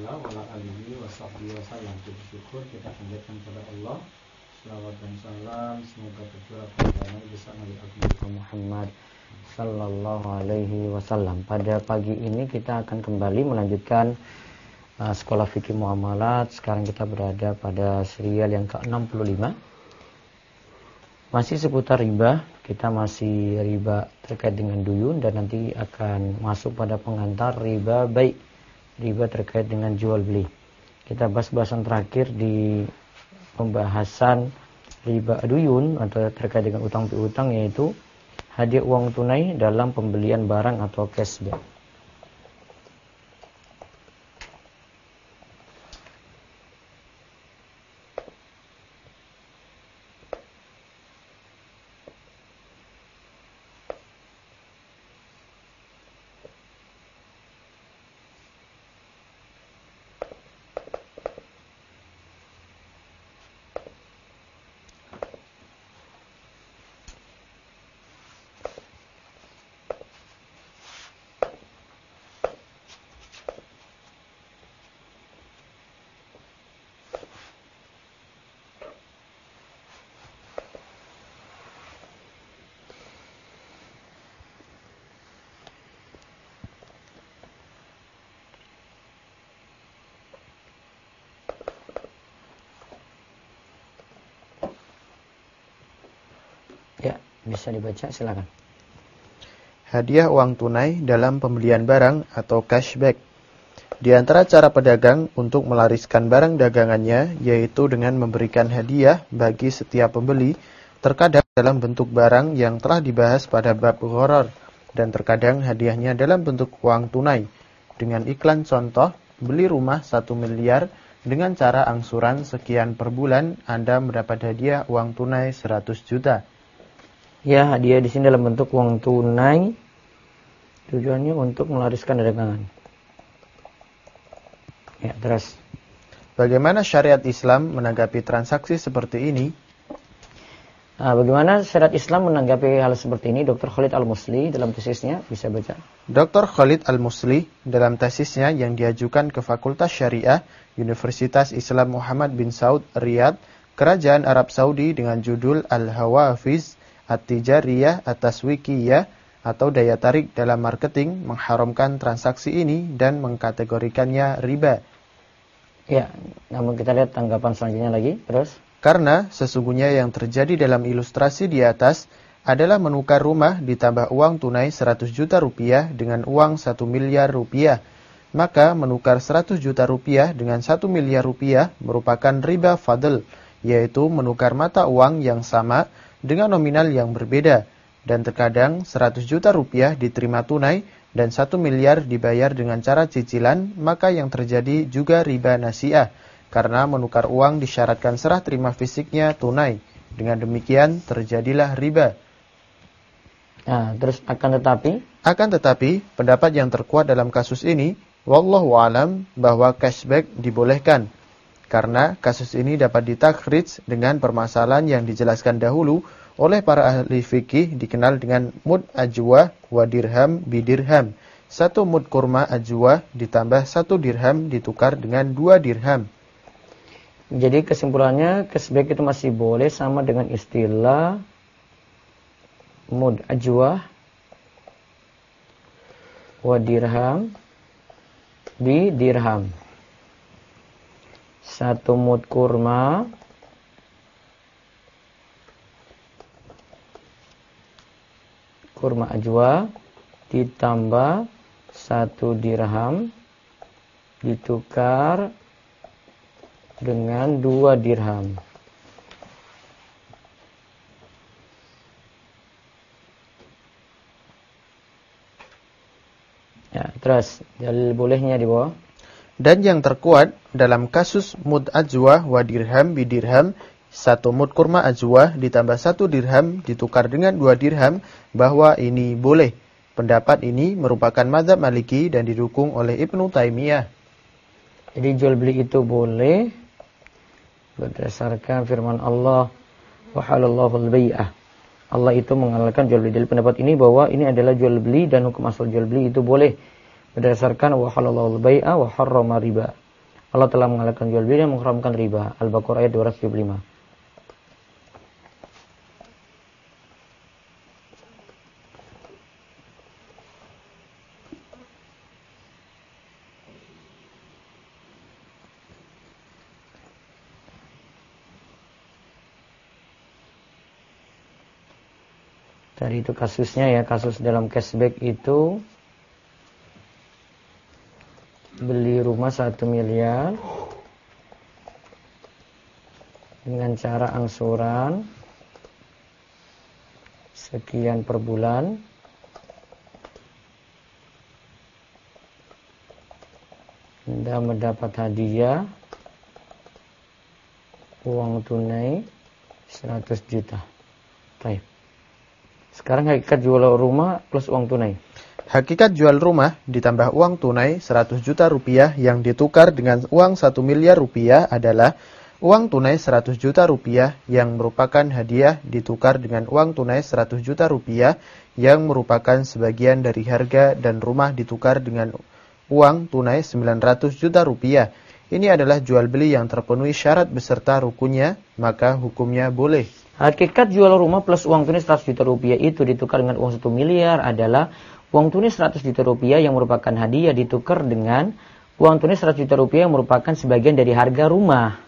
taala wa ala alihi washabbihi wasallam. Syukur kita panjatkan kepada Allah. Selawat dan salam semoga tercurah kepada Nabi besar Nabi Muhammad sallallahu alaihi wasallam. Pada pagi ini kita akan kembali melanjutkan Sekolah Fikih Muamalat. Sekarang kita berada pada serial yang ke-65. Masih seputar riba. Kita masih riba terkait dengan duyun dan nanti akan masuk pada pengantar riba baik. Riba terkait dengan jual beli. Kita bahas bahasan terakhir di pembahasan riba duyun atau terkait dengan utang piutang, yaitu hadiah uang tunai dalam pembelian barang atau cashback. Ya, bisa dibaca, silakan. Hadiah uang tunai dalam pembelian barang atau cashback. Di antara cara pedagang untuk melariskan barang dagangannya yaitu dengan memberikan hadiah bagi setiap pembeli, terkadang dalam bentuk barang yang telah dibahas pada bab gharar, dan terkadang hadiahnya dalam bentuk uang tunai. Dengan iklan contoh, beli rumah 1 miliar dengan cara angsuran sekian per bulan, Anda mendapat hadiah uang tunai 100 juta. Ya, hadiah di sini dalam bentuk uang tunai. Tujuannya untuk melariskan dagangan. Ya, terus. Bagaimana syariat Islam menanggapi transaksi seperti ini? Bagaimana syariat Islam menanggapi hal seperti ini? Dr. Khalid Al-Musli dalam tesisnya, bisa baca. Dr. Khalid Al-Musli dalam tesisnya yang diajukan ke Fakultas Syariah Universitas Islam Muhammad bin Saud Riyadh, Kerajaan Arab Saudi, dengan judul Al-Hawafiz At-Tijariyah At-Taswikiyah atau daya tarik dalam marketing, mengharamkan transaksi ini dan mengkategorikannya riba. Ya, namun kita lihat tanggapan selanjutnya lagi, terus. Karena sesungguhnya yang terjadi dalam ilustrasi di atas adalah menukar rumah ditambah uang tunai 100 juta rupiah dengan uang 1 miliar rupiah. Maka menukar 100 juta rupiah dengan 1 miliar rupiah merupakan riba fadl, yaitu menukar mata uang yang sama dengan nominal yang berbeda, dan terkadang 100 juta rupiah diterima tunai dan 1 miliar dibayar dengan cara cicilan, maka yang terjadi juga riba nasiah, karena menukar uang disyaratkan serah terima fisiknya tunai. Dengan demikian terjadilah riba. Nah, terus akan tetapi, pendapat yang terkuat dalam kasus ini, wallahu alam, bahwa cashback dibolehkan. Karena kasus ini dapat ditakhrij dengan permasalahan yang dijelaskan dahulu oleh para ahli fikih, dikenal dengan mud ajwa wa dirham bidirham. 1 mud kurma ajwa ditambah 1 dirham ditukar dengan 2 dirham. Jadi kesimpulannya cashback itu masih boleh sama dengan istilah mud ajwa wa dirham bidirham. 1 mud kurma ajwa ditambah 1 dirham ditukar dengan 2 dirham. Ya, terus dalil bolehnya di bawah. Dan yang terkuat dalam kasus mud ajwa wa dirham bidirham, 1 mud kurma ajwa ditambah 1 dirham ditukar dengan 2 dirham, bahwa ini boleh. Pendapat ini merupakan mazhab Maliki dan didukung oleh Ibnu Taimiyah. Jadi jual beli itu boleh berdasarkan firman Allah, wa halallahu al-bai'ah. Allah itu menghalalkan jual beli. Dari pendapat ini bahwa ini adalah jual beli dan hukum asal jual beli itu boleh berdasarkan wa halallahu al-bai'a wa harrama riba. Allah telah menghalalkan jual beli dan mengharamkan riba. Al-Baqarah ayat 275. Tadi itu kasusnya ya, kasus dalam cashback itu beli rumah 1 miliar dengan cara angsuran sekian per bulan, Anda mendapat hadiah uang tunai 100 juta. Baik. Sekarang hakikat jual rumah plus uang tunai. Hakikat jual rumah ditambah uang tunai 100 juta rupiah yang ditukar dengan uang 1 miliar rupiah adalah uang tunai 100 juta rupiah yang merupakan hadiah ditukar dengan uang tunai 100 juta rupiah yang merupakan sebagian dari harga dan rumah ditukar dengan uang tunai 900 juta rupiah. Ini adalah jual beli yang terpenuhi syarat beserta rukunnya, maka hukumnya boleh. Hakikat jual rumah plus uang tunai 100 juta rupiah itu ditukar dengan uang 1 miliar adalah uang tunai 100 juta rupiah yang merupakan hadiah ditukar dengan uang tunai 100 juta rupiah yang merupakan sebagian dari harga rumah.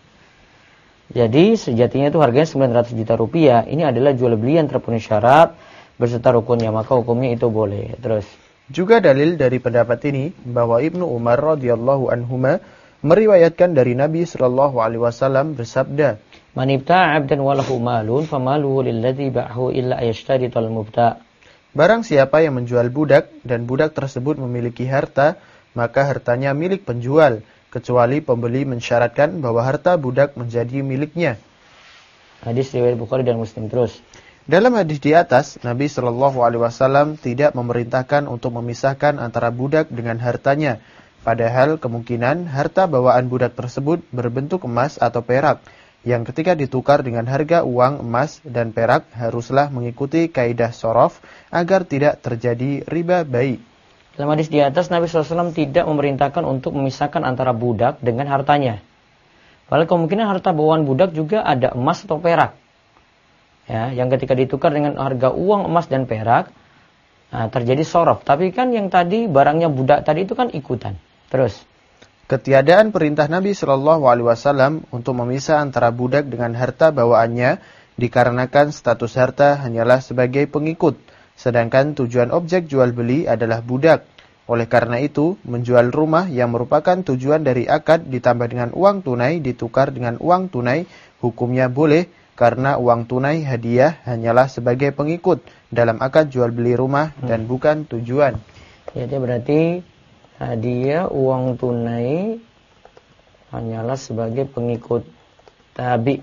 Jadi sejatinya itu harganya 900 juta rupiah. Ini adalah jual beli yang terpenuhi syarat beserta rukunnya, maka hukumnya itu boleh. Terus juga dalil dari pendapat ini bahwa Ibnu Umar radhiyallahu anhuma meriwayatkan dari Nabi sallallahu alaihi wasallam bersabda, "Man ibta'a 'abdan wa lahu malun famaluhu lilladzi ba'ahu illa ayashtarital mubta'." Barang siapa yang menjual budak dan budak tersebut memiliki harta, maka hartanya milik penjual, kecuali pembeli mensyaratkan bahwa harta budak menjadi miliknya. Hadis riwayat Bukhari dan Muslim. Terus dalam hadis di atas, Nabi Shallallahu Alaihi Wasallam tidak memerintahkan untuk memisahkan antara budak dengan hartanya, padahal kemungkinan harta bawaan budak tersebut berbentuk emas atau perak, yang ketika ditukar dengan harga uang emas dan perak haruslah mengikuti kaidah sorof agar tidak terjadi riba baik. Dalam hadis di atas, Nabi SAW tidak memerintahkan untuk memisahkan antara budak dengan hartanya. Padahal kemungkinan harta bawaan budak juga ada emas atau perak. Ya, yang ketika ditukar dengan harga uang emas dan perak, terjadi sorof. Tapi kan yang tadi barangnya budak tadi itu kan ikutan. Terus ketiadaan perintah Nabi Shallallahu Alaihi Wasallam untuk memisah antara budak dengan harta bawaannya dikarenakan status harta hanyalah sebagai pengikut, sedangkan tujuan objek jual beli adalah budak. Oleh karena itu, menjual rumah yang merupakan tujuan dari akad ditambah dengan uang tunai ditukar dengan uang tunai hukumnya boleh, karena uang tunai hadiah hanyalah sebagai pengikut dalam akad jual beli rumah dan bukan tujuan. Jadi berarti hadiah uang tunai hanyalah sebagai pengikut tabi.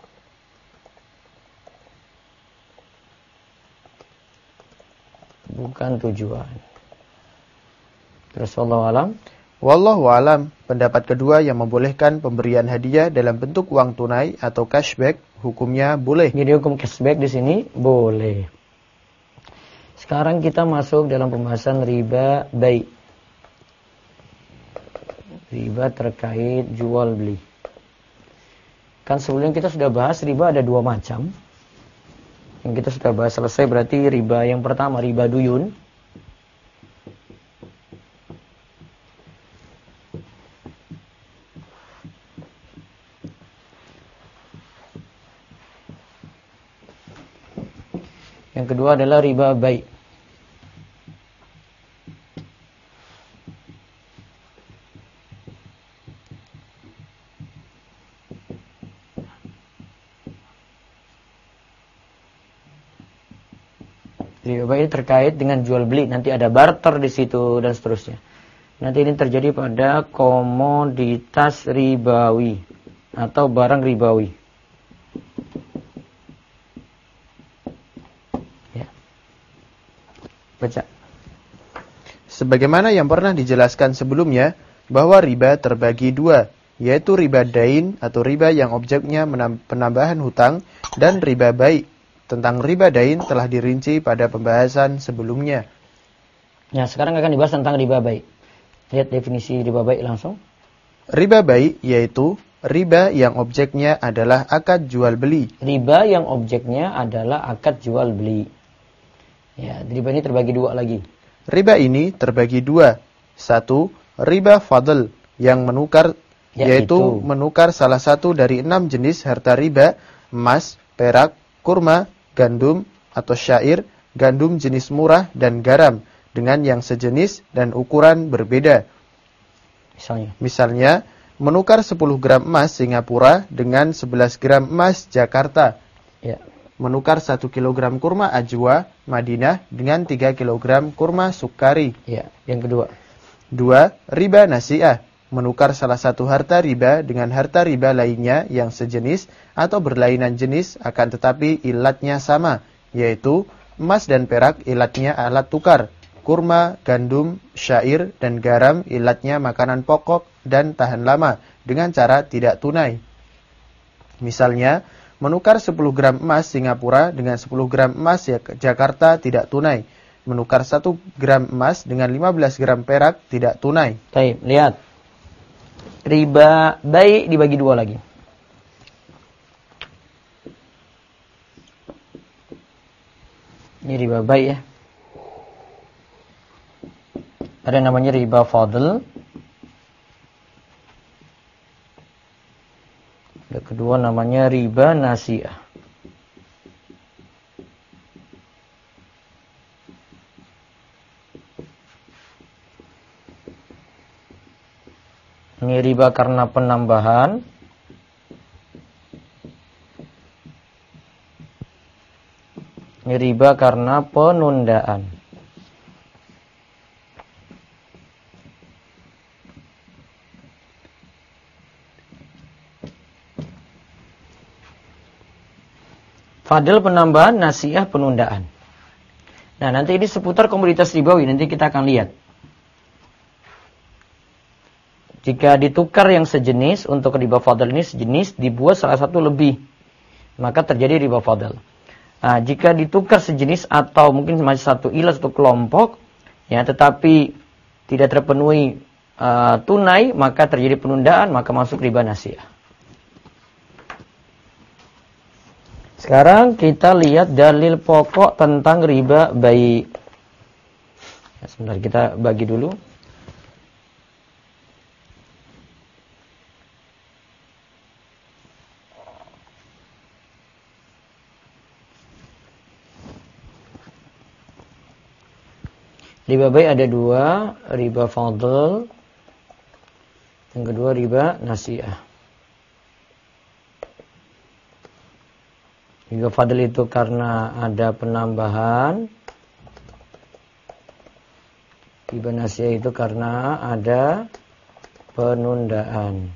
Bukan tujuan. Terus wallahu alam. Wallahu alam, pendapat kedua yang membolehkan pemberian hadiah dalam bentuk uang tunai atau cashback hukumnya boleh. Jadi hukum cashback di sini boleh. Sekarang kita masuk dalam pembahasan riba baik. Riba terkait jual beli. Kan sebelumnya kita sudah bahas riba ada 2 macam. Yang kita sudah bahas selesai berarti riba yang pertama riba duyun. Yang kedua adalah riba baik. Riba baik terkait dengan jual beli, nanti ada barter di situ dan seterusnya. Nanti ini terjadi pada komoditas ribawi atau barang ribawi. Ya. Baca. Sebagaimana yang pernah dijelaskan sebelumnya, bahwa riba terbagi 2, yaitu riba dain atau riba yang objeknya penambahan hutang dan riba baik. Tentang riba dain telah dirinci pada pembahasan sebelumnya. Ya, sekarang akan dibahas tentang riba baik. Lihat definisi riba baik langsung. Riba bai yaitu riba yang objeknya adalah akad jual beli. Riba yang objeknya adalah akad jual beli. Ya, riba ini terbagi dua lagi. Riba ini terbagi dua. Satu, riba fadl yang menukar, yaitu menukar salah satu dari 6 jenis harta riba, emas, perak, kurma, gandum atau syair, gandum jenis murah dan garam dengan yang sejenis dan ukuran berbeda. Misalnya, menukar 10 gram emas Singapura dengan 11 gram emas Jakarta. Ya. Menukar 1 kilogram kurma Ajwa Madinah dengan 3 kilogram kurma Sukari. Ya. Yang kedua. 2. Riba nasi'ah. Menukar salah satu harta riba dengan harta riba lainnya yang sejenis atau berlainan jenis akan tetapi ilatnya sama, yaitu emas dan perak ilatnya alat tukar, kurma, gandum, syair, dan garam ilatnya makanan pokok dan tahan lama dengan cara tidak tunai. Misalnya, menukar 10 gram emas Singapura dengan 10 gram emas Jakarta tidak tunai. Menukar 1 gram emas dengan 15 gram perak tidak tunai. Baik, lihat. Riba bai dibagi dua lagi. Ini riba bai ya. Ada namanya riba fadl. Yang kedua namanya riba nasi'ah. Ini riba karena penambahan. Ini riba karena penundaan. Fadl penambahan, nasi'ah penundaan. Nah, nanti ini seputar komoditas ribawi, nanti kita akan lihat. Jika ditukar yang sejenis, untuk riba fadl ini sejenis, dibuat salah satu lebih, maka terjadi riba fadl. Nah, jika ditukar sejenis atau mungkin masih satu ilah, satu kelompok, ya, tetapi tidak terpenuhi tunai, maka terjadi penundaan, maka masuk riba nasi'ah. Sekarang kita lihat dalil pokok tentang riba bai. Ya, sebentar kita bagi dulu. Riba bai ada dua, riba fadl, yang kedua riba nasi'ah. Riba fadl itu karena ada penambahan, riba nasi'ah itu karena ada penundaan.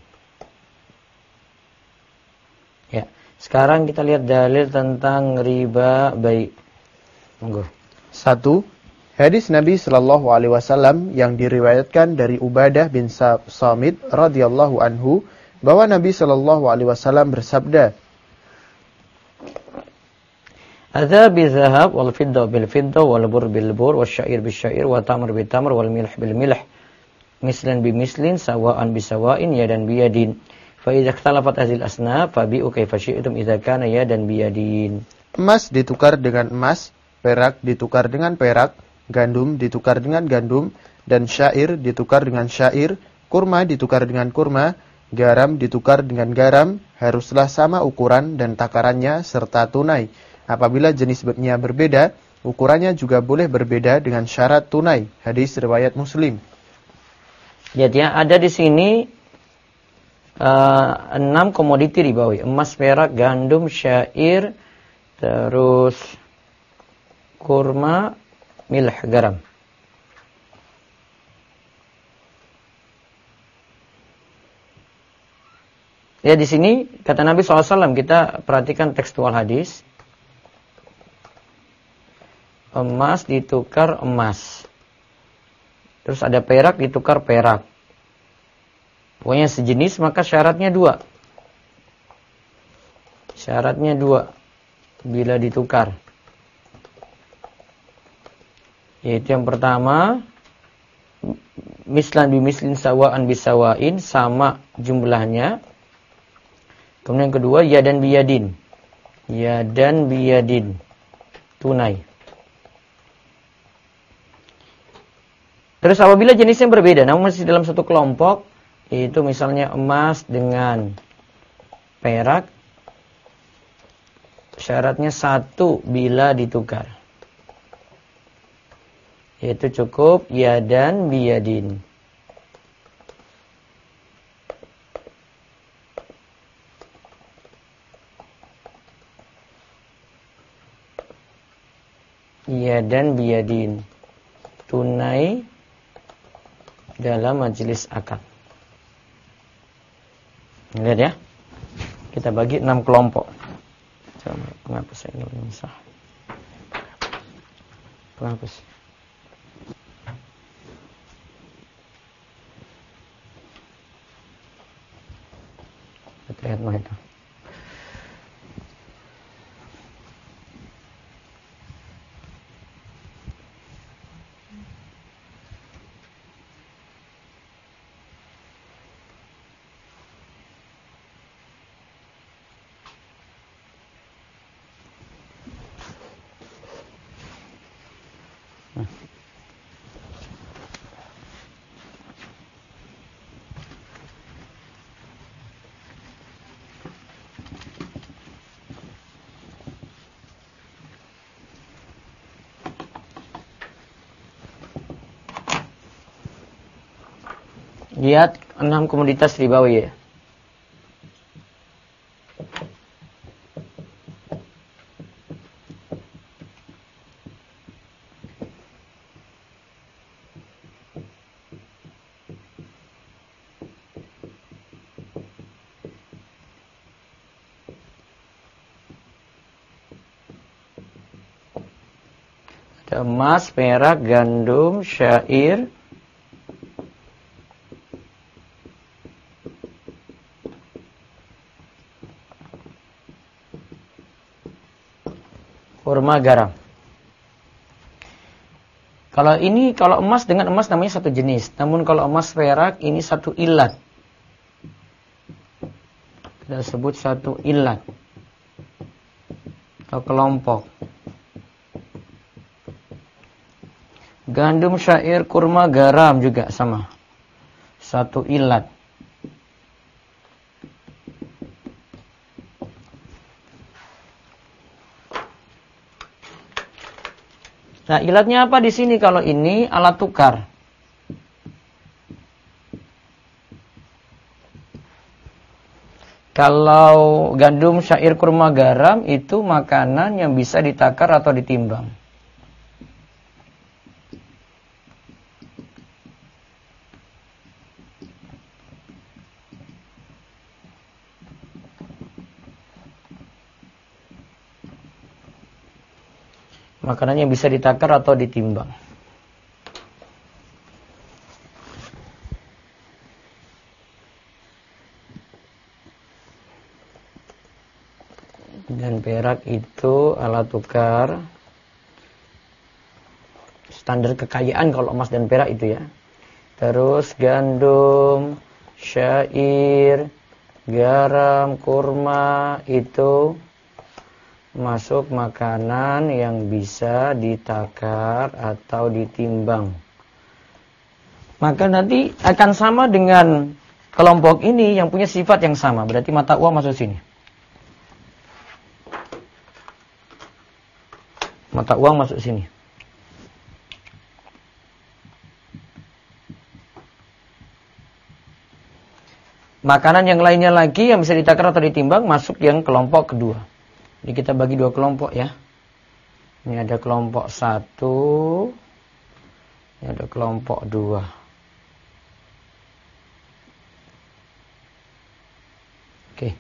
Ya, sekarang kita lihat dalil tentang riba bai. Monggo. 1. Hadis Nabi Shallallahu Alaihi Wasallam yang diriwayatkan dari Ubadah bin Samit radhiyallahu anhu bahwa Nabi Shallallahu Alaihi Wasallam bersabda, "Adza bizahab wal fidda bil fidda wal bur bil bur wasyair bis syair wa tamr bil tamr wal milh bil milh mislan bi mislin sawaan bi sawain yadan bi yadin fa idza ikhtalafat hadhil asnaf fa bi'u kaifa syi'tum idza kana yadan bi yadin." Emas ditukar dengan emas, perak ditukar dengan perak, gandum ditukar dengan gandum, dan syair ditukar dengan syair, kurma ditukar dengan kurma, garam ditukar dengan garam, haruslah sama ukuran dan takarannya serta tunai. Apabila jenisnya berbeda, ukurannya juga boleh berbeda dengan syarat tunai. Hadis riwayat Muslim. Lihat ya, ada di sini 6 komoditi ribawi, emas, perak, gandum, syair, terus kurma, milh, garam. Ya, di sini kata Nabi SAW, kita perhatikan tekstual hadis. Emas ditukar emas. Terus ada perak ditukar perak. Pokoknya sejenis, maka syaratnya 2. Syaratnya 2 bila ditukar. Yaitu yang pertama, mislan bimislin sawa'an bisawain, sama jumlahnya. Kemudian yang kedua yadan biyadin. Yadan biyadin, tunai. Terus apabila jenisnya berbeda namun masih dalam satu kelompok, itu misalnya emas dengan perak, syaratnya satu bila ditukar, yaitu cukup yadan biyadin. Yadan biyadin, tunai dalam majelis akad. Lihat ya, kita bagi 6 kelompok. Coba penghapus ini misah. Penghapus. Lihat mah itu. Lihat 6 komoditas ribawi ya. Ada emas, perak, gandum, syair, kurma, garam. Kalau emas dengan emas namanya satu jenis. Namun kalau emas perak ini satu ilat. Kita sebut satu ilat atau kelompok. Gandum, syair, kurma, garam juga sama. Satu ilat. Nah, ilatnya apa di sini? Kalau ini alat tukar. Kalau gandum, syair, kurma, garam itu makanan yang bisa ditakar atau ditimbang. Makanan yang bisa ditakar atau ditimbang. Dan perak itu alat tukar standar kekayaan kalau emas dan perak itu ya. Terus gandum, syair, garam, kurma itu masuk makanan yang bisa ditakar atau ditimbang. Maka nanti akan sama dengan kelompok ini yang punya sifat yang sama. Berarti mata uang masuk sini. Mata uang masuk sini. Makanan yang lainnya lagi yang bisa ditakar atau ditimbang masuk yang kelompok kedua. Jadi kita bagi 2 kelompok ya. Ini ada kelompok 1. Ini ada kelompok 2. Oke.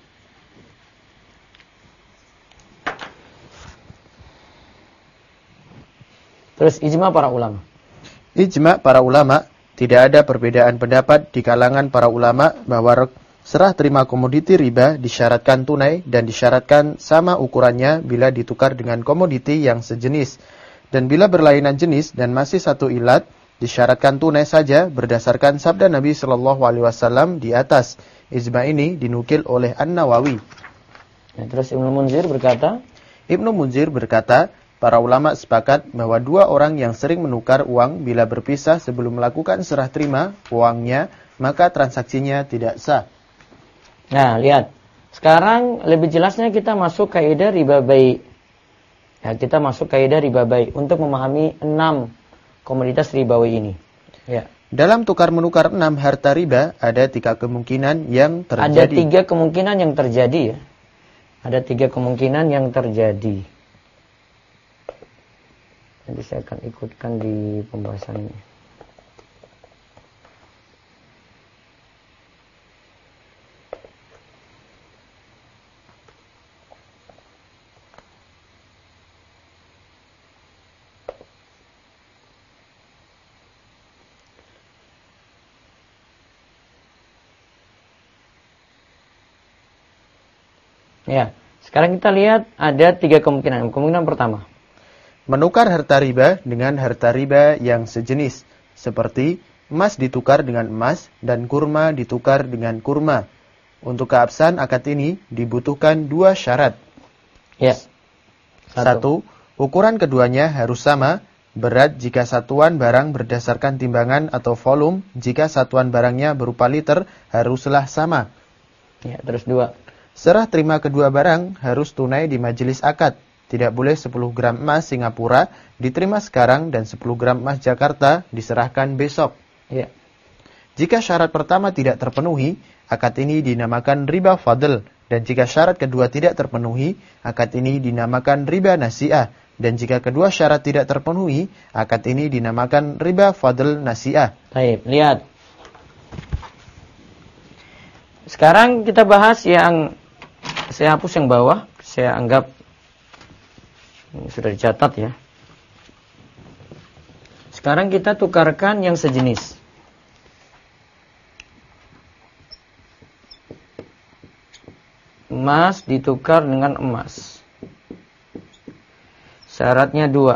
Terus ijma para ulama. Ijma para ulama, tidak ada perbedaan pendapat di kalangan para ulama bahwa serah terima komoditi riba disyaratkan tunai dan disyaratkan sama ukurannya bila ditukar dengan komoditi yang sejenis. Dan bila berlainan jenis dan masih satu ilat, Disyaratkan tunai saja berdasarkan sabda Nabi Shallallahu Alaihi Wasallam di atas. Ijma ini dinukil oleh An-Nawawi. Terus Ibnu Munzir berkata, para ulama sepakat bahwa dua orang yang sering menukar uang bila berpisah sebelum melakukan serah terima uangnya, maka transaksinya tidak sah. Nah, lihat. Sekarang lebih jelasnya kita masuk kaidah riba bai. Ya, kita masuk kaidah riba bai untuk memahami 6 komoditas ribawi ini. Ya. Dalam tukar-menukar 6 harta riba, ada 3 kemungkinan yang terjadi. Ada 3 kemungkinan yang terjadi ya. Ada 3 kemungkinan yang terjadi. Nanti saya akan ikutkan di pembahasan ini. Ya, sekarang kita lihat ada 3 kemungkinan. Kemungkinan pertama, menukar harta riba dengan harta riba yang sejenis, seperti emas ditukar dengan emas dan kurma ditukar dengan kurma. Untuk keabsahan akad ini dibutuhkan 2 syarat. Ya. 1. Ukuran keduanya harus sama. Berat jika satuan barang berdasarkan timbangan atau volume, jika satuan barangnya berupa liter haruslah sama. Ya, terus 2. Serah terima kedua barang harus tunai di majelis akad. Tidak boleh 10 gram emas Singapura diterima sekarang dan 10 gram emas Jakarta diserahkan besok. Ya. Jika syarat pertama tidak terpenuhi, akad ini dinamakan riba fadl. Dan jika syarat kedua tidak terpenuhi, akad ini dinamakan riba nasi'ah. Dan jika kedua syarat tidak terpenuhi, akad ini dinamakan riba fadl nasi'ah. Baik, lihat. Sekarang kita bahas yang saya hapus yang bawah, saya anggap ini sudah dicatat ya. Sekarang kita tukarkan yang sejenis. Emas ditukar dengan emas. Syaratnya 2.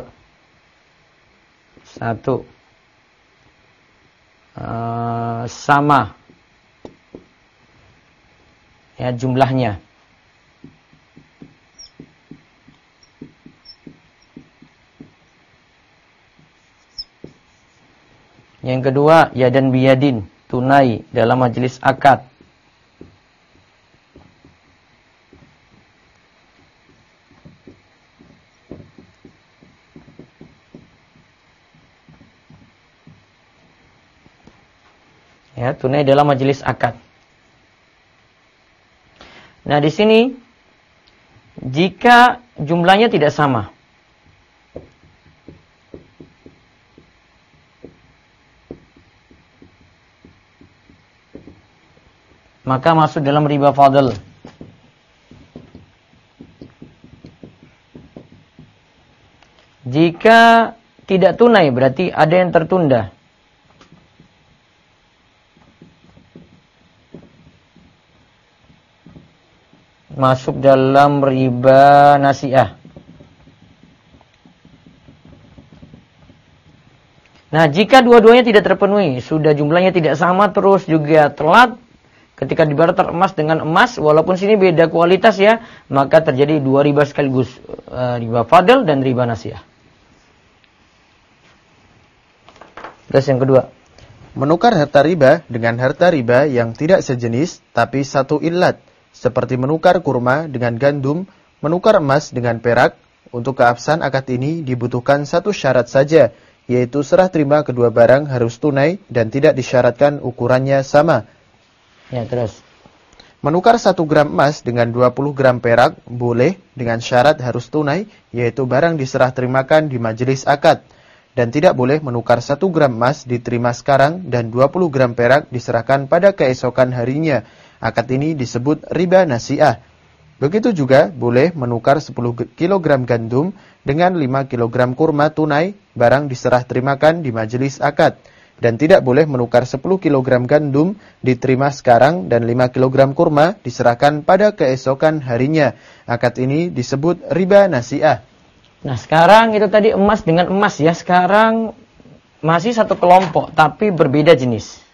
1. Sama. Ya, jumlahnya. Yang kedua, yadan biyadin, tunai dalam majelis akad. Ya, tunai dalam majelis akad. Nah, di sini jika jumlahnya tidak sama, maka masuk dalam riba fadl. Jika tidak tunai berarti ada yang tertunda. Masuk dalam riba nasi'ah. Nah, jika dua-duanya tidak terpenuhi, sudah jumlahnya tidak sama terus juga telat, ketika dibarter emas dengan emas, walaupun sini beda kualitas ya, maka terjadi 2 riba sekaligus, riba fadl dan riba nasi'ah. Terus yang kedua, menukar harta riba dengan harta riba yang tidak sejenis tapi satu illat, seperti menukar kurma dengan gandum, menukar emas dengan perak. Untuk keabsahan akad ini dibutuhkan 1 syarat saja, yaitu serah terima kedua barang harus tunai dan tidak disyaratkan ukurannya sama. Ya, terus. Menukar 1 gram emas dengan 20 gram perak boleh dengan syarat harus tunai, yaitu barang diserah terimakan di majelis akad. Dan tidak boleh menukar 1 gram emas diterima sekarang dan 20 gram perak diserahkan pada keesokan harinya. Akad ini disebut riba nasi'ah. Begitu juga boleh menukar 10 kg gandum dengan 5 kg kurma tunai, barang diserah terimakan di majelis akad. Dan tidak boleh menukar 10 kg gandum diterima sekarang dan 5 kg kurma diserahkan pada keesokan harinya. Akad ini disebut riba nasi'ah. Nah, sekarang itu tadi emas dengan emas ya. Sekarang masih satu kelompok tapi berbeda jenis.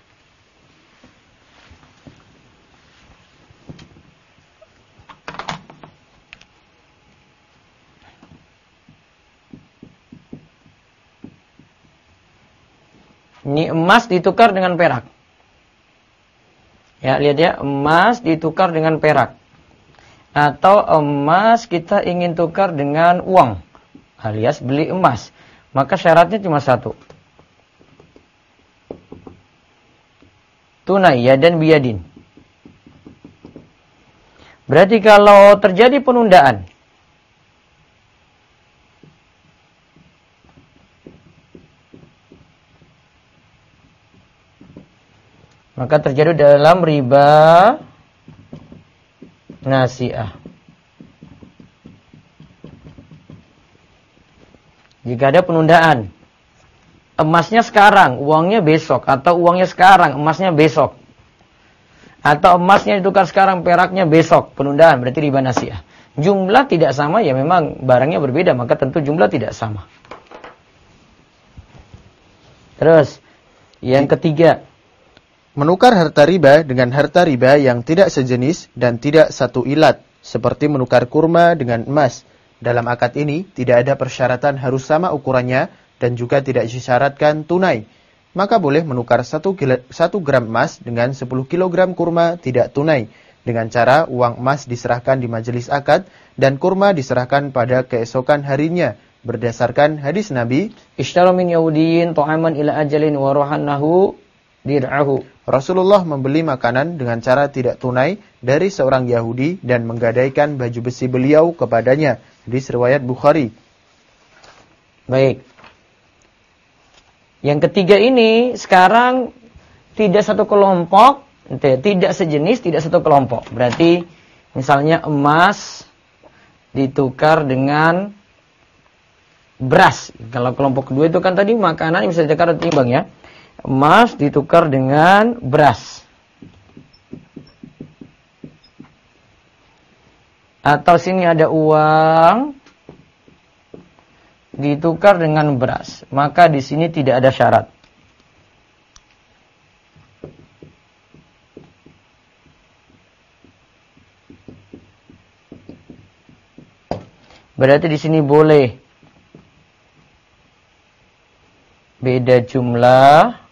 Ini emas ditukar dengan perak. Ya, lihat ya, emas ditukar dengan perak. Atau emas kita ingin tukar dengan uang, alias beli emas. Maka syaratnya cuma satu. Tunai, yadan biyadin. Berarti kalau terjadi penundaan, maka terjadi dalam riba nasi'ah. Jika ada penundaan, emasnya sekarang, uangnya besok, atau uangnya sekarang, emasnya besok, atau emasnya ditukar sekarang, peraknya besok, penundaan, berarti riba nasi'ah. Jumlah tidak sama, ya memang barangnya berbeda, maka tentu jumlah tidak sama. Terus, yang ketiga, menukar harta riba dengan harta riba yang tidak sejenis dan tidak satu ilat, seperti menukar kurma dengan emas. Dalam akad ini, tidak ada persyaratan harus sama ukurannya dan juga tidak disyaratkan tunai. Maka boleh menukar 1 gram emas dengan 10 kilogram kurma tidak tunai, dengan cara uang emas diserahkan di majelis akad dan kurma diserahkan pada keesokan harinya, berdasarkan hadis Nabi, "Ishtara min yahudiyin ta'aman ila ajalin wa rohannahu dir'ahu." Rasulullah membeli makanan dengan cara tidak tunai dari seorang Yahudi dan menggadaikan baju besi beliau kepadanya. Hadis riwayat Bukhari. Baik. Yang ketiga ini sekarang tidak satu kelompok, tidak sejenis, tidak satu kelompok. Berarti misalnya emas ditukar dengan beras. Kalau kelompok kedua itu kan tadi makanan yang bisa ditukar atau timbang ya. Emas ditukar dengan beras. Atau sini ada uang ditukar dengan beras. Maka di sini tidak ada syarat. Berarti di sini boleh beda jumlah,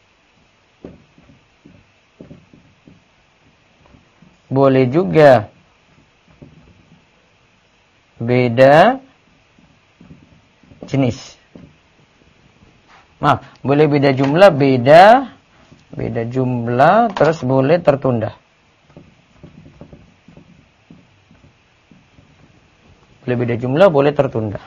boleh juga beda jenis. Maaf, boleh beda jumlah, beda jumlah, terus boleh tertunda. Boleh beda jumlah, boleh tertunda.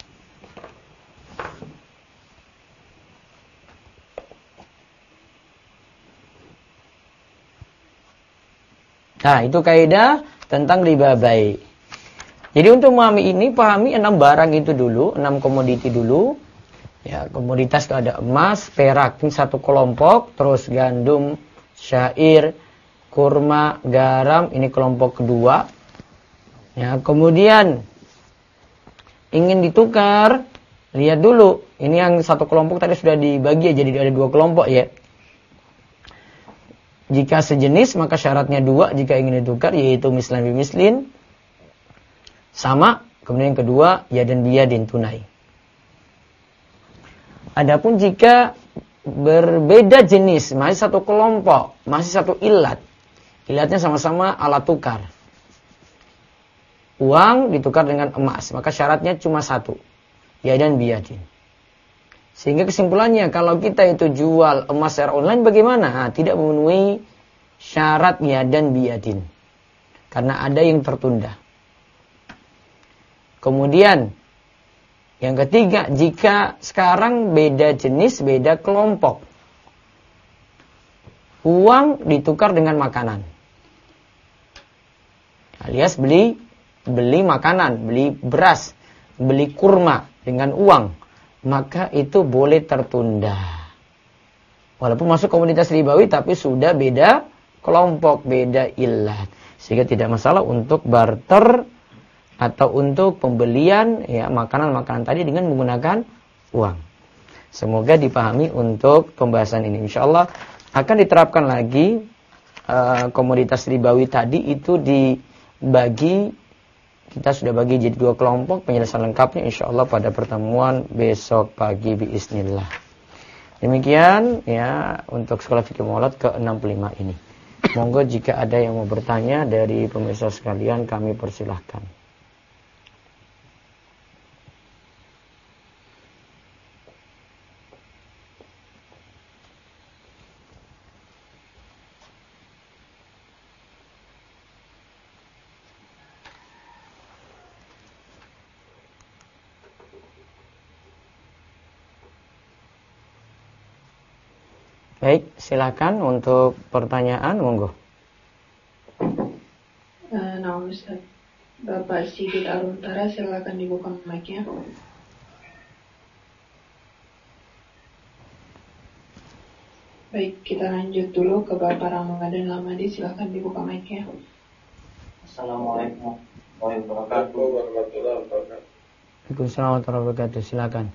Nah, itu kaidah tentang riba bai. Jadi untuk memahami ini, pahami 6 barang itu dulu, 6 komoditi dulu. Ya, komoditas itu ada emas, perak, ini satu kelompok, terus gandum, syair, kurma, garam, ini kelompok kedua. Ya, kemudian ingin ditukar, lihat dulu. Ini yang satu kelompok tadi sudah dibagi ya, jadi ada 2 kelompok ya. Jika sejenis maka syaratnya 2 jika ingin ditukar, yaitu mislan bimislin, sama. Kemudian yang kedua yadan biyadin, tunai. Adapun jika berbeda jenis, masih satu kelompok, masih satu ilat, ilatnya sama-sama alat tukar, uang ditukar dengan emas, maka syaratnya cuma 1, yadan biyadin. Sehingga kesimpulannya, kalau kita itu jual emas secara online bagaimana? Nah, tidak memenuhi syarat yadan biyadin. Karena ada yang tertunda. Kemudian, yang ketiga, jika sekarang beda jenis, beda kelompok. Uang ditukar dengan makanan. Alias beli makanan, beli beras, beli kurma dengan uang. Maka itu boleh tertunda. Walaupun masuk komunitas ribawi, tapi sudah beda kelompok, beda ilat. Sehingga tidak masalah untuk barter atau untuk pembelian ya makanan-makanan tadi dengan menggunakan uang. Semoga dipahami untuk pembahasan ini. Insyaallah akan diterapkan lagi komoditas ribawi tadi itu dibagi, kita sudah bagi jadi 2 kelompok, penjelasan lengkapnya insyaallah pada pertemuan besok pagi biiznillah. Demikian ya untuk sekolah fikih maulad ke-65 ini. Monggo jika ada yang mau bertanya dari pemirsa sekalian kami persilahkan. Baik, silakan untuk pertanyaan, monggo. Nah, Ustaz, Bapak Sigit Aruntara, silakan dibuka mic-nya. Baik, kita lanjut dulu ke Bapak Ramadan Lamadi, silakan dibuka mic-nya. Assalamualaikum warahmatullahi wabarakatuh. Waalaikumsalam warahmatullahi wabarakatuh. Silakan.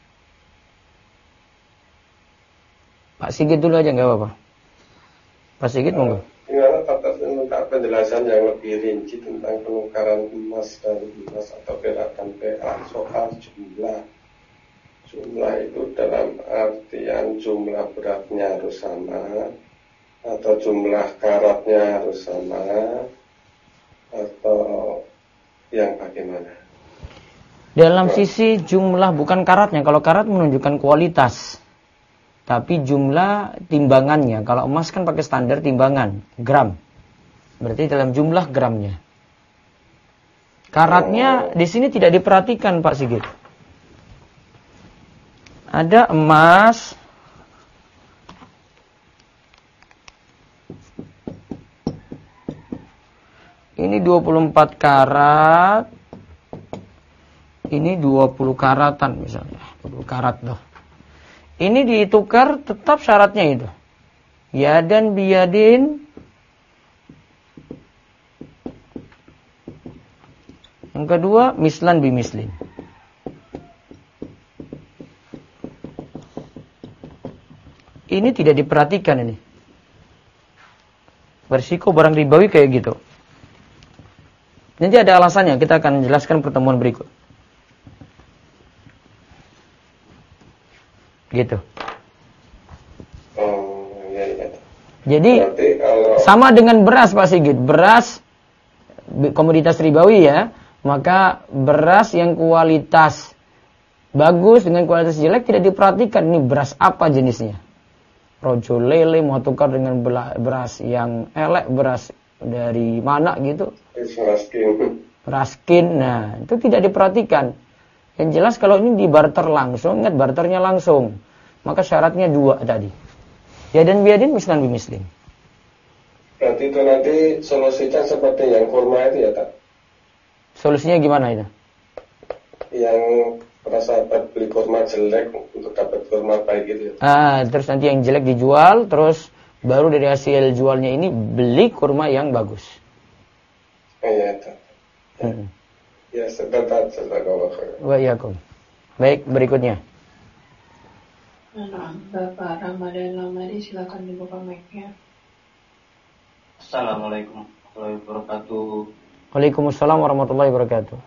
Pak Sigit dulu aja, nggak apa-apa. Pak Sigit monggo. Gimana atas minta penjelasan yang lebih rinci tentang penukaran emas dan emas atau perak dan perak soal jumlah. Jumlah itu dalam artian jumlah beratnya harus sama atau jumlah karatnya harus sama atau yang bagaimana? Dalam sisi jumlah bukan karatnya. Kalau karat menunjukkan kualitas. Tapi jumlah timbangannya, kalau emas kan pakai standar timbangan, gram. Berarti dalam jumlah gramnya. Karatnya di sini tidak diperhatikan Pak Sigit. Ada emas. Ini 24 karat. Ini 20 karatan misalnya. 20 karat loh. Ini ditukar tetap syaratnya itu. Yadan biyadin. Yang kedua, mislan bimislin. Ini tidak diperhatikan ini. Bersiko barang ribawi kayak gitu. Nanti ada alasannya, kita akan jelaskan pertemuan berikut. Gitu. Iya. Jadi sama dengan beras Pak Sigit. Beras komoditas ribawi ya. Maka beras yang kualitas bagus dengan kualitas jelek tidak diperhatikan. Ini beras apa jenisnya? Rojo lele mau tukar dengan beras yang elek, beras dari mana gitu? Raskin. Nah, itu tidak diperhatikan. Yang jelas kalau ini dibarter langsung, ingat barternya langsung. Maka syaratnya 2 tadi. Ya dan biadin mislan bimislin. Berarti itu nanti solusinya seperti yang kurma itu ya, tak? Solusinya gimana itu? Yang para sahabat beli kurma jelek untuk dapat kurma baik gitu ya. Terus nanti yang jelek dijual, terus baru dari hasil jualnya ini beli kurma yang bagus. Iya, tak. Ya, sebentar. Wa iyakum. Baik, berikutnya. Nah, Bapak Ramadan Lamadi, silakan dibuka mic-nya. Assalamualaikum warahmatullahi wabarakatuh. Waalaikumsalam warahmatullahi wabarakatuh.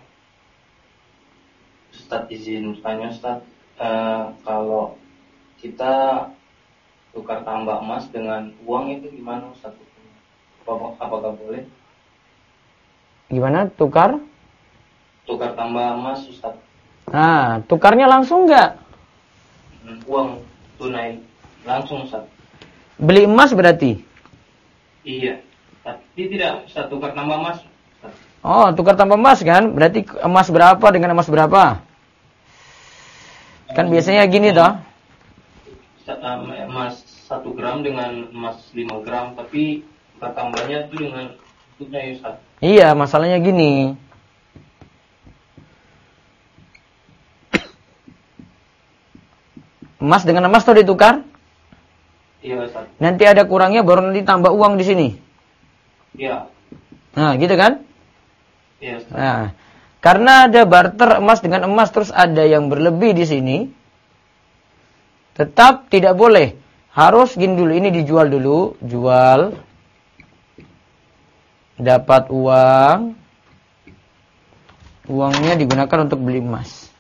Ustaz izin tanya Ustaz, kalau kita tukar tambah emas dengan uang itu gimana Ustaz? Apakah boleh? Gimana tukar? Tukar tambah emas Ustaz. Nah, tukarnya langsung nggak? Uang tunai langsung Ustaz. Beli emas berarti? Iya. Tapi tidak Ustaz, tukar tambah emas Ustaz. Oh, tukar tambah emas kan? Berarti emas berapa dengan emas berapa? Kan biasanya gini toh. Emas 1 gram dengan emas 5 gram, tapi tukar tambahnya itu dengan tutupnya ya Ustaz. Iya, masalahnya gini. Emas dengan emas tuh ditukar? Iya Ustaz. Nanti ada kurangnya baru nanti tambah uang di sini. Iya. Nah, gitu kan? Iya Ustaz. Nah, karena ada barter emas dengan emas terus ada yang berlebih di sini. Tetap tidak boleh. Harus gini dulu, ini dijual dulu, jual, dapat uang, uangnya digunakan untuk beli emas.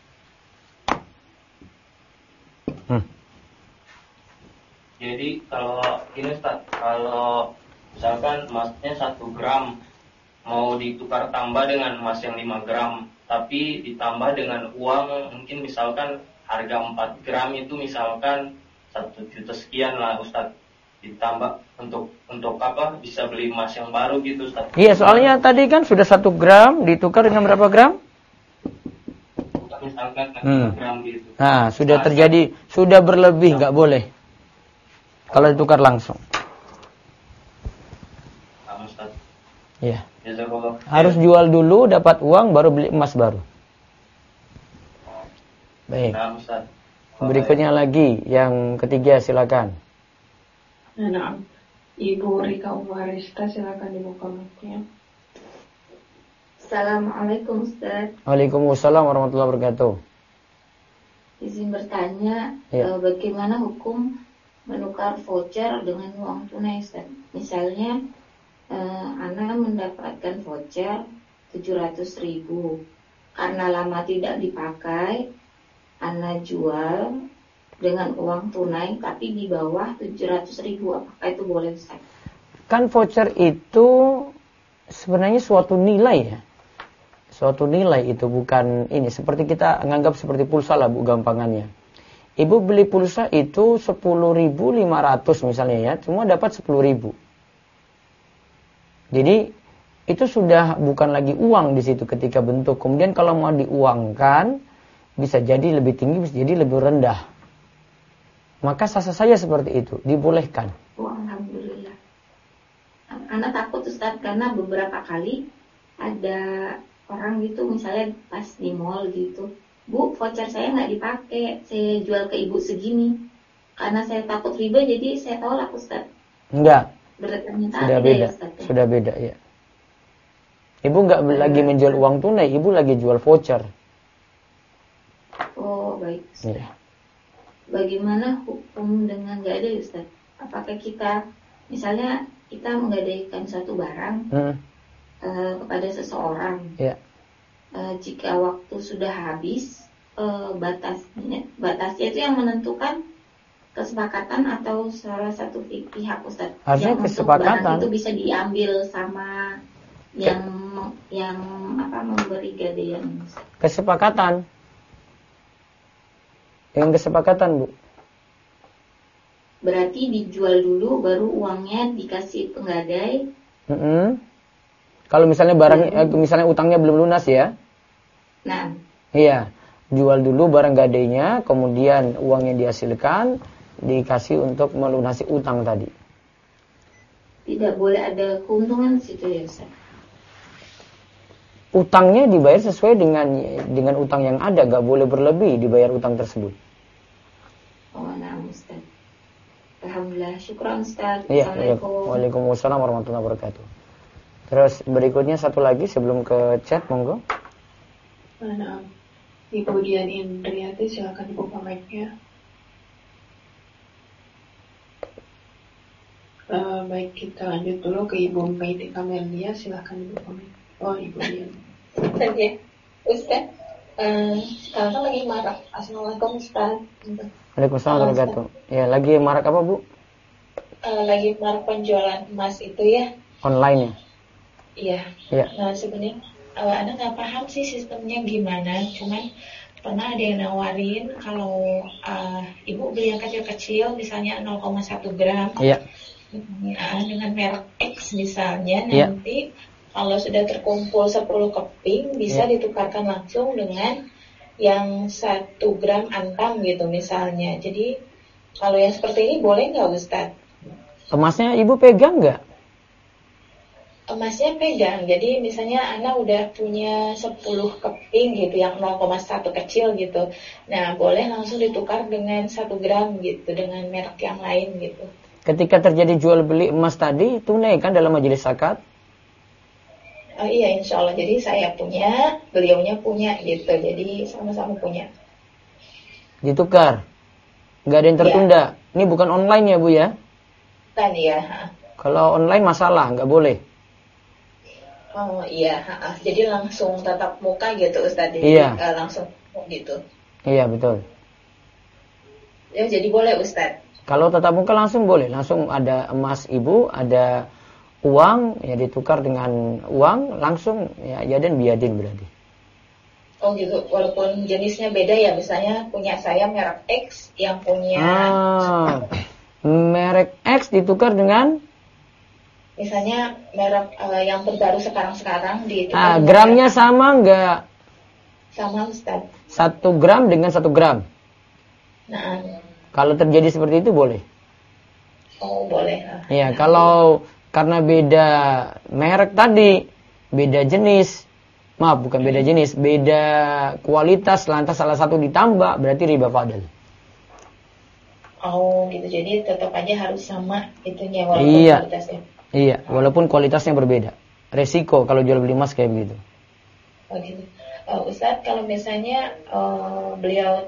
Jadi kalau gini Ustaz, kalau misalkan emasnya 1 gram mau ditukar tambah dengan emas yang 5 gram, tapi ditambah dengan uang mungkin misalkan harga 4 gram itu misalkan 1 juta sekian lah Ustaz, ditambah untuk apa, bisa beli emas yang baru gitu Ustaz. Iya, soalnya tadi kan sudah 1 gram ditukar dengan berapa gram? Misalkan 5 gram gitu. Nah, sudah terjadi, sudah berlebih, nggak boleh kalau ditukar langsung. Ustaz. Iya. Jazakallah. Harus jual dulu, dapat uang, baru beli emas baru. Baik. Nah, Ustaz. Berikutnya lagi, yang ketiga silakan. Nah, Ibu Rika Umarista, silakan dibuka mic-nya. Assalamualaikum Ustaz. Waalaikumsalam warahmatullahi wabarakatuh. Izin bertanya, Ya. bagaimana hukum menukar voucher dengan uang tunai Ustaz? Misalnya, Ana mendapatkan voucher 700.000. Karena lama tidak dipakai, Ana jual dengan uang tunai tapi di bawah 700.000. Apakah itu boleh Ustaz? Kan voucher itu sebenarnya suatu nilai ya. Suatu nilai itu bukan ini. Seperti kita nganggap seperti pulsa lah Bu gampangannya. Ibu beli pulsa itu 10.500 misalnya ya. Cuma dapat 10.000. Jadi itu sudah bukan lagi uang di situ ketika bentuk. Kemudian kalau mau diuangkan bisa jadi lebih tinggi, bisa jadi lebih rendah. Maka sah-sah saja seperti itu, dibolehkan. Oh, alhamdulillah. Ana takut Ustaz karena beberapa kali ada orang gitu misalnya pas di mall gitu, Bu, voucher saya nggak dipakai, saya jual ke ibu segini. Karena saya takut riba jadi saya tolak Ustaz. Enggak. Bertanya Sudah beda, sudah beda ya. Ibu nggak lagi menjual uang tunai, ibu lagi jual voucher. Oh baik. Ya. Bagaimana hukum dengan gadai Ustaz? Apakah kita, misalnya kita menggadaikan suatu barang kepada seseorang, Ya. Jika waktu sudah habis, batasnya itu yang menentukan kesepakatan atau salah satu pihak Ustaz? Harusnya yang kesepakatan. Barang itu bisa diambil sama yang memberi gadaian. Kesepakatan. Dengan kesepakatan Bu. Berarti dijual dulu baru uangnya dikasih penggadai. Kalau misalnya misalnya utangnya belum lunas ya. Nah. Iya. Jual dulu barang gadainya, kemudian uang yang dihasilkan dikasih untuk melunasi utang tadi. Tidak boleh ada keuntungan di situ ya Ustaz? Utangnya dibayar sesuai dengan utang yang ada, gak boleh berlebih dibayar utang tersebut. Oh, nah Ustaz. Alhamdulillah, syukran Ustaz. Iya, Assalamualaikum. Waalaikumsalam warahmatullahi wabarakatuh. Terus berikutnya satu lagi sebelum ke chat, monggo. Nah, Ibu Dian Indriati, silakan dibuka mic-nya. Baik, kita lanjut dulu ke Ibu Maiti Kamelia, silakan dibuka mic. Oh, Ibu Dian. Ustaz ya, Ustaz, sekarang kan lagi marak. Assalamualaikum Ustaz. Waalaikumsalam warahmatullahi wabarakatuh. Ya, lagi marak apa Bu? Lagi marak penjualan emas itu ya. Online ya? Iya. Iya. Nah sebenarnya Anda nggak paham sih sistemnya gimana. Cuman pernah ada yang nawarin kalau ibu beli yang kecil-kecil, misalnya 0,1 gram. Iya. Dengan merek X misalnya, Iya. nanti kalau sudah terkumpul 10 keping bisa ditukarkan langsung dengan yang 1 gram antam gitu misalnya. Jadi kalau yang seperti ini boleh nggak Ustaz? Emasnya Ibu pegang nggak? Emasnya pegang. Jadi misalnya Ana udah punya 10 keping gitu yang 0,1 kecil gitu. Nah boleh langsung ditukar dengan 1 gram gitu dengan merek yang lain gitu. Ketika terjadi jual beli emas tadi tunai kan dalam majelis zakat? Iya insya Allah. Jadi saya punya, beliaunya punya gitu. Jadi sama-sama punya. Ditukar? nggak ada yang tertunda. Ini bukan online ya Bu ya? Kan ya. Kalau online masalah, nggak boleh. Oh iya, jadi langsung tatap muka gitu Ustaz. Jadi, Iya. Langsung gitu. Iya betul. Ya jadi boleh Ustaz. Kalau tatap muka langsung boleh, langsung ada emas ibu, ada uang, ya ditukar dengan uang, langsung ya yadan biyadin berarti. Oh gitu, walaupun jenisnya beda ya, misalnya punya saya merek X, yang punya merek X ditukar dengan misalnya merek yang terbaru sekarang di gramnya sama enggak? Sama Ustaz. 1 gram dengan 1 gram. Nah, kalau terjadi seperti itu boleh. Oh boleh. Ya, kalau karena beda merek tadi, beda jenis, maaf bukan beda jenis, beda kualitas, lantas salah satu ditambah, berarti riba fadl. Oh gitu, jadi tetap aja harus sama itunya walaupun kualitasnya. Iya, walaupun kualitasnya berbeda. Resiko kalau jual beli emas kayak begitu. Oh gitu. Ustadz, kalau misalnya beliau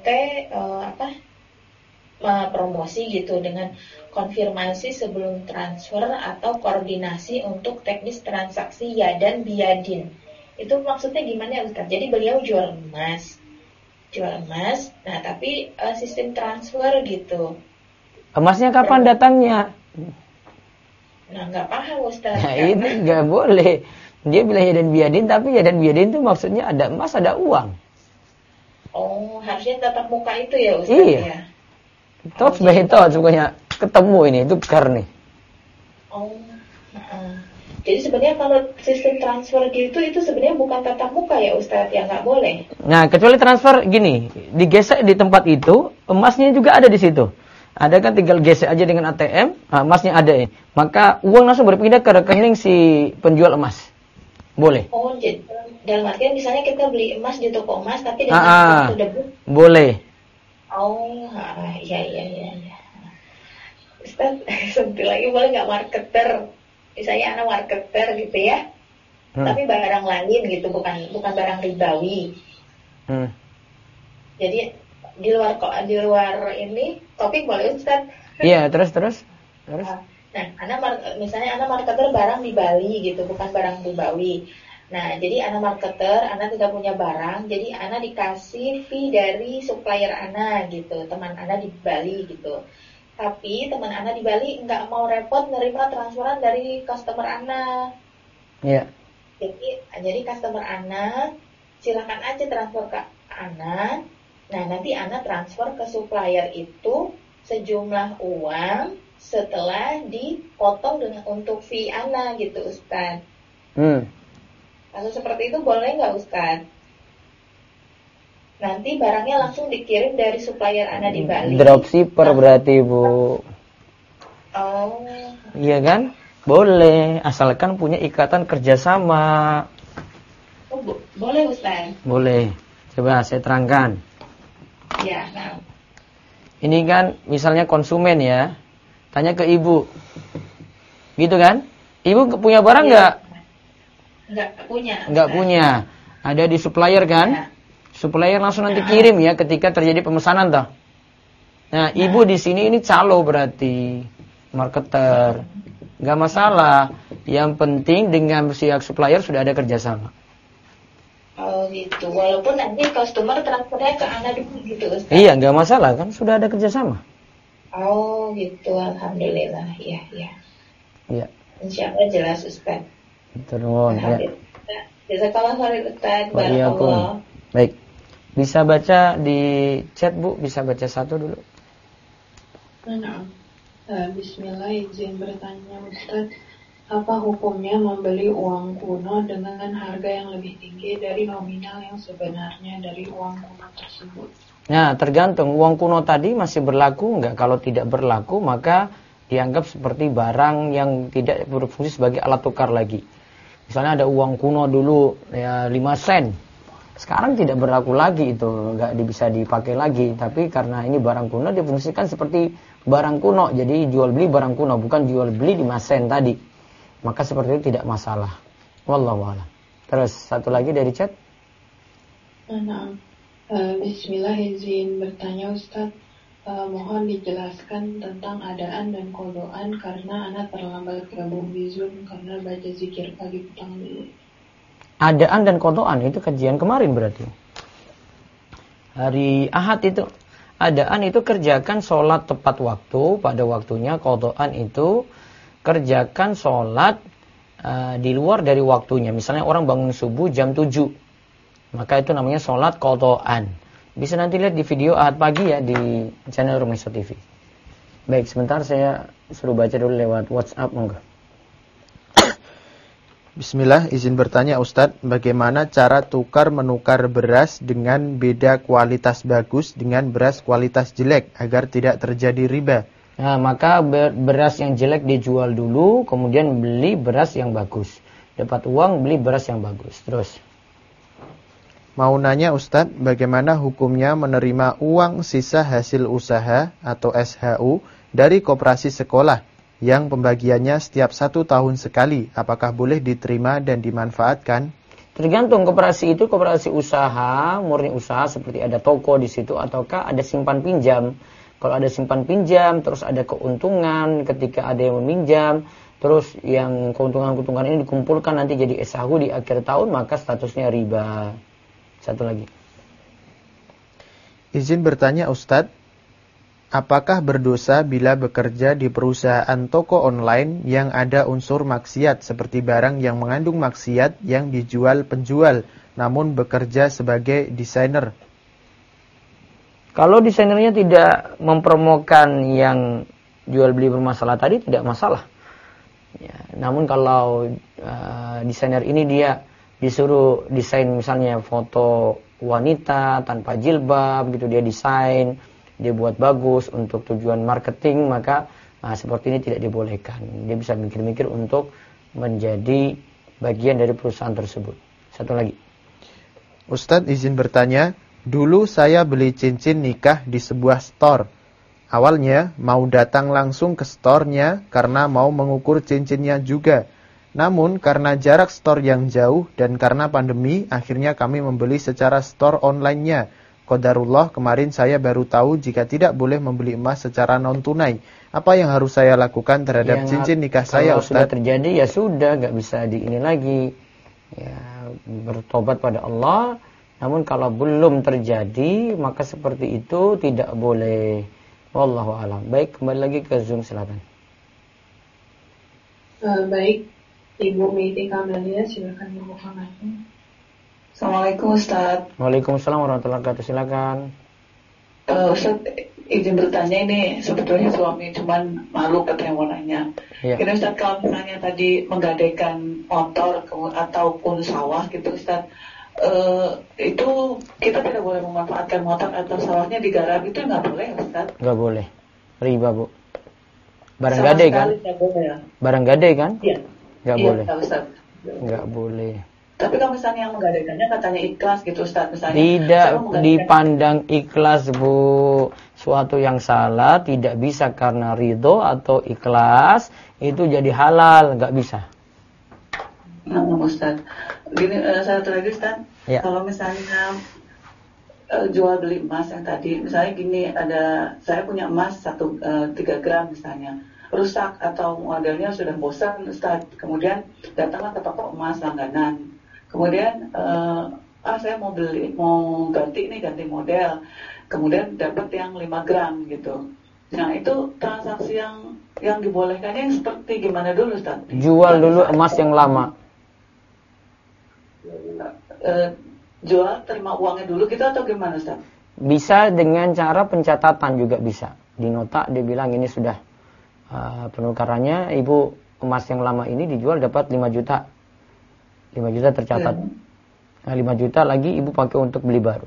promosi gitu dengan konfirmasi sebelum transfer atau koordinasi untuk teknis transaksi yadan biyadin. Itu maksudnya gimana ya Ustadz? Jadi beliau jual emas, nah tapi sistem transfer gitu. Emasnya kapan datangnya? Nah nggak paham Ustadz. Nah ini nggak boleh. Dia bilang yadan biyadin, tapi yadan biyadin itu maksudnya ada emas, ada uang. Oh, harusnya tatap muka itu ya Ustaz iya. ya? Tok sebenarnya semuanya ketemu ini, tukar nih. Oh, jadi sebenarnya kalau sistem transfer gitu itu sebenarnya bukan tatap muka ya Ustaz, ya nggak boleh. Nah, kecuali transfer gini, digesek di tempat itu, emasnya juga ada di situ. Ada kan tinggal gesek aja dengan ATM, emasnya ada ini. Maka uang langsung berpindah ke rekening si penjual emas. Boleh. Oh, jadi dalam artian misalnya kita beli emas di toko emas tapi dengan kartu debit. Boleh. Oh, iya. Ustaz, sebentar lagi boleh nggak marketer? Misalnya anak marketer gitu ya, tapi barang lain gitu, bukan barang ribawi. Jadi di luar ini topik boleh Ustaz? Iya, terus. Nah, misalnya anak marketer barang di Bali gitu, bukan barang ribawi. Nah, jadi anak marketer, anak tidak punya barang, jadi anak dikasih fee dari supplier anak gitu, teman anak di Bali gitu. Tapi teman anak di Bali nggak mau repot nerima transferan dari customer anak. Iya. Jadi customer anak silakan aja transfer ke anak. Nah, nanti anak transfer ke supplier itu sejumlah uang setelah dipotong dengan untuk fee Ana gitu Ustaz. Kasus seperti itu boleh nggak Ustaz? Nanti barangnya langsung dikirim dari supplier Ana di Bali. Dropshipper berarti Bu. Oh. Iya kan? Boleh, asalkan punya ikatan kerjasama. Oh, boleh Ustaz? Boleh. Coba saya terangkan. Ya, nah. Ini kan misalnya konsumen ya. Tanya ke ibu, gitu kan? Ibu punya barang nggak? Nggak punya. Nggak punya. Ada di supplier kan? Ya. Supplier langsung nanti kirim ya ketika terjadi pemesanan toh. Nah, ibu di sini ini calo berarti marketer. Nggak masalah. Yang penting dengan pihak supplier sudah ada kerjasama. Oh gitu. Walaupun nanti customer transfernya ke anak dulu gitu Ustaz. Iya, nggak masalah kan sudah ada kerjasama. Oh gitu, alhamdulillah, iya. Iya. Insyaallah jelas Ustaz. Terus ya. Jazakallah khair Ustaz. Barakallah. Baik. Bisa baca di chat Bu, bisa baca satu dulu. Nah, bismillah, izin bertanya Ustaz, apa hukumnya membeli uang kuno dengan harga yang lebih tinggi dari nominal yang sebenarnya dari uang kuno tersebut? Nah, tergantung uang kuno tadi masih berlaku enggak. Kalau tidak berlaku, maka dianggap seperti barang yang tidak berfungsi sebagai alat tukar lagi. Misalnya ada uang kuno dulu ya 5 sen. Sekarang tidak berlaku lagi itu, enggak bisa dipakai lagi. Tapi karena ini barang kuno difungsikan seperti barang kuno. Jadi jual beli barang kuno, bukan jual beli 5 sen tadi. Maka seperti itu tidak masalah. Wallahu a'lam. Terus satu lagi dari chat. Bismillah, izin bertanya Ustaz, Mohon dijelaskan tentang adaan dan kodoan karena Ana terlambat gabung di Zoom karena baca zikir pagi petang dulu. Adaan dan kodoan itu kajian kemarin berarti. Hari Ahad itu. Adaan itu kerjakan sholat tepat waktu pada waktunya. Kodoan itu kerjakan sholat di luar dari waktunya. Misalnya orang bangun subuh jam 7. Maka itu namanya sholat kodoan. Bisa nanti lihat di video Ahad pagi ya di channel Rumeso TV. Baik, sebentar saya suruh baca dulu lewat WhatsApp, monggo. Bismillah, izin bertanya Ustadz, bagaimana cara tukar-menukar beras dengan beda kualitas bagus dengan beras kualitas jelek agar tidak terjadi riba? Nah, maka beras yang jelek dijual dulu, kemudian beli beras yang bagus. Dapat uang, beli beras yang bagus. Terus. Mau nanya Ustadz, bagaimana hukumnya menerima uang sisa hasil usaha atau SHU dari koperasi sekolah yang pembagiannya setiap 1 tahun sekali? Apakah boleh diterima dan dimanfaatkan? Tergantung koperasi itu koperasi usaha, murni usaha seperti ada toko di situ ataukah ada simpan pinjam. Kalau ada simpan pinjam, terus ada keuntungan ketika ada yang meminjam, terus yang keuntungan-keuntungan ini dikumpulkan nanti jadi SHU di akhir tahun, maka statusnya riba. Satu lagi. Izin bertanya Ustadz, apakah berdosa bila bekerja di perusahaan toko online yang ada unsur maksiat seperti barang yang mengandung maksiat yang dijual penjual namun bekerja sebagai desainer? Kalau desainernya tidak mempromokan yang jual beli bermasalah tadi tidak masalah. Ya, namun kalau desainer ini dia disuruh desain misalnya foto wanita tanpa jilbab gitu, dia desain, dia buat bagus untuk tujuan marketing, maka seperti ini tidak dibolehkan. Dia bisa mikir-mikir untuk menjadi bagian dari perusahaan tersebut. Satu lagi. Ustadz izin bertanya, dulu saya beli cincin nikah di sebuah store. Awalnya mau datang langsung ke store-nya karena mau mengukur cincinnya juga. Namun karena jarak store yang jauh dan karena pandemi, akhirnya kami membeli secara store online-nya. Qadarullah, kemarin saya baru tahu jika tidak boleh membeli emas secara non-tunai. Apa yang harus saya lakukan terhadap cincin nikah saya, Ustaz? Kalau sudah terjadi, ya sudah, nggak bisa ini lagi. Ya, bertobat pada Allah. Namun kalau belum terjadi, maka seperti itu tidak boleh. Wallahu a'lam. Baik, kembali lagi ke Zoom, silakan. Baik. Ibu Miti Kamelia, silakan membuka mic. Assalamualaikum Ustaz. Waalaikumsalam warahmatullahi wabarakatuh. Silakan. Ustaz, izin bertanya, ini sebetulnya suami cuman malu katanya mau nanya. Ya. Ini Ustaz, kalau misalnya tadi menggadaikan motor ataupun sawah gitu Ustaz, itu kita tidak boleh memanfaatkan motor atau sawahnya digarap, itu nggak boleh Ustaz? Nggak boleh. Riba, Bu. Barang gadai kan? Ya. Barang gadai kan? Iya. Nggak iya, boleh. Ustaz. Nggak boleh. Tapi kalau misalnya yang menggadaikannya katanya ikhlas gitu Ustaz, misalnya tidak dipandang ikhlas, Bu. Suatu yang salah tidak bisa karena ridho atau ikhlas itu jadi halal, nggak bisa. Nah, Ustaz. Gini, satu lagi Ustaz. Ya. Kalau misalnya jual beli emas yang tadi, misalnya gini, saya punya emas 3 gram misalnya, rusak atau modelnya sudah bosan Ustaz, kemudian datanglah ke toko emas langganan, kemudian saya mau ganti model, kemudian dapat yang 5 gram gitu. Nah itu transaksi yang dibolehkannya yang seperti gimana dulu Ustaz? Jual dulu emas yang lama. Jual, terima uangnya dulu gitu atau gimana Ustaz? Bisa dengan cara pencatatan juga bisa. Di nota dia bilang ini sudah penukarannya, ibu emas yang lama ini dijual dapat 5 juta. 5 juta tercatat. Nah, 5 juta lagi ibu pakai untuk beli baru.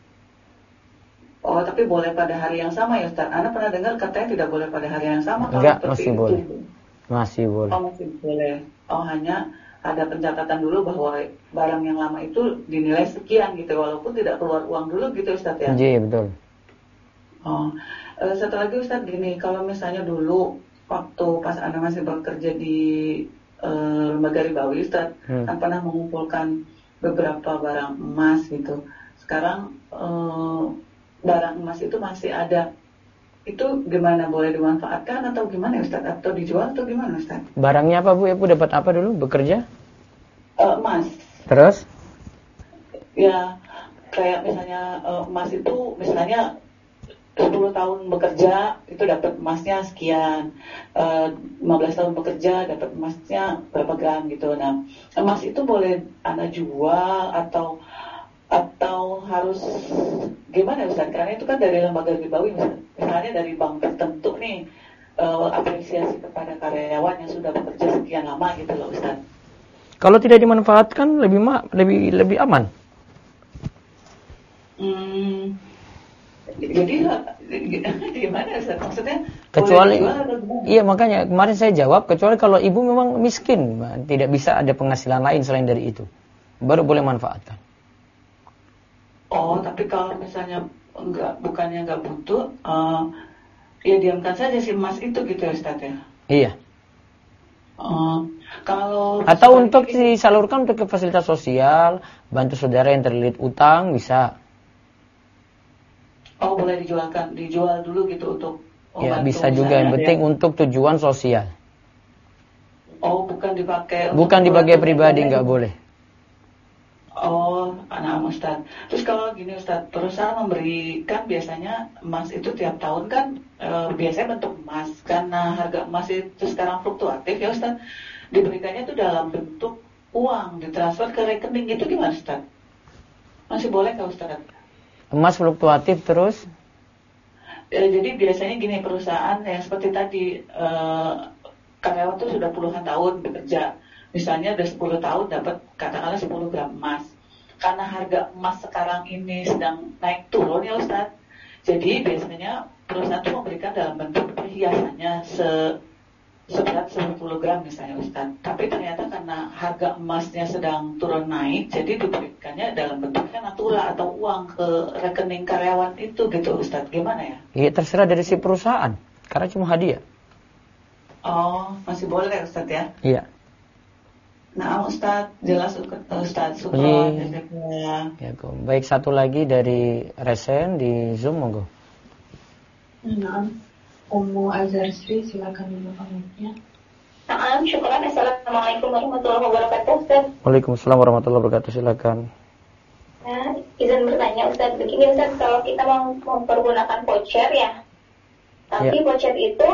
Oh, tapi boleh pada hari yang sama ya Ustaz? Anda pernah dengar katanya tidak boleh pada hari yang sama. Enggak, masih boleh. Masih boleh. Oh, masih boleh. Oh, hanya ada pencatatan dulu bahwa barang yang lama itu dinilai sekian gitu, walaupun tidak keluar uang dulu gitu Ustaz ya? Iya, betul. Oh, satu lagi Ustaz, gini, kalau misalnya dulu waktu pas Anda masih bekerja di lembaga ribawi Ustaz, kan pernah mengumpulkan beberapa barang emas gitu. Sekarang barang emas itu masih ada itu gimana, boleh dimanfaatkan atau gimana Ustaz, atau dijual atau gimana Ustaz? Barangnya apa Bu? Ibu dapat apa dulu bekerja? Emas. Terus? Ya, kayak misalnya emas itu misalnya 10 tahun bekerja itu dapat emasnya sekian, 15 tahun bekerja dapat emasnya berapa gram gitu. Nah, emas itu boleh Anda jual atau harus gimana Ustaz? Karena itu kan dari lembaga ribawi, misalnya dari bank tertentu nih, apresiasi kepada karyawan yang sudah bekerja sekian lama gitu loh Ustaz. Kalau tidak dimanfaatkan lebih aman. Jadi gimana Ustaz? Maksudnya Kecuali, iya makanya kemarin saya jawab, kecuali kalau ibu memang miskin, tidak bisa ada penghasilan lain selain dari itu, baru boleh manfaatkan. Oh, tapi kalau misalnya bukannya nggak butuh, ya diamkan saja si emas itu gitu ya Ustaz ya? Iya. Kalau atau untuk disalurkan untuk ke fasilitas sosial, bantu saudara yang terlilit utang, bisa. Oh, boleh dijual dulu gitu untuk ya bisa juga, yang penting untuk tujuan sosial. Oh, bukan dipakai pribadi, nggak boleh. Oh, anak Ustaz. Terus kalau gini Ustaz, perusahaan memberikan biasanya emas itu tiap tahun kan biasanya bentuk emas, karena harga emas itu sekarang fluktuatif ya Ustaz. Diberikannya itu dalam bentuk uang, ditransfer ke rekening, itu gimana Ustaz? Masih boleh kah Ustaz? Emas fluktuatif terus? Jadi biasanya gini, perusahaan yang seperti tadi, karyawan itu sudah puluhan tahun bekerja. Misalnya udah 10 tahun dapat katakanlah 10 gram emas. Karena harga emas sekarang ini sedang naik turun ya Ustaz. Jadi biasanya perusahaan itu memberikan dalam bentuk perhiasannya seberat 10 gram misalnya Ustaz. Tapi ternyata karena harga emasnya sedang turun naik, jadi diberikannya dalam bentuknya natura atau uang ke rekening karyawan itu gitu Ustaz. Gimana ya? Iya, terserah dari si perusahaan. Karena cuma hadiah. Oh, masih boleh Ustaz ya? Iya. Nah, Ustaz, jelas Ustaz. Ya, baik, satu lagi dari Resen di Zoom, monggo. Nah, Ummu Azarsri, silakan dibuka mic-nya. Nah, syukuran. Assalamualaikum warahmatullahi wabarakatuh, Ustaz. Waalaikumsalam warahmatullahi wabarakatuh, silakan. Nah, izin bertanya Ustaz, begini Ustaz, kalau kita mau mempergunakan voucher ya, tapi voucher itu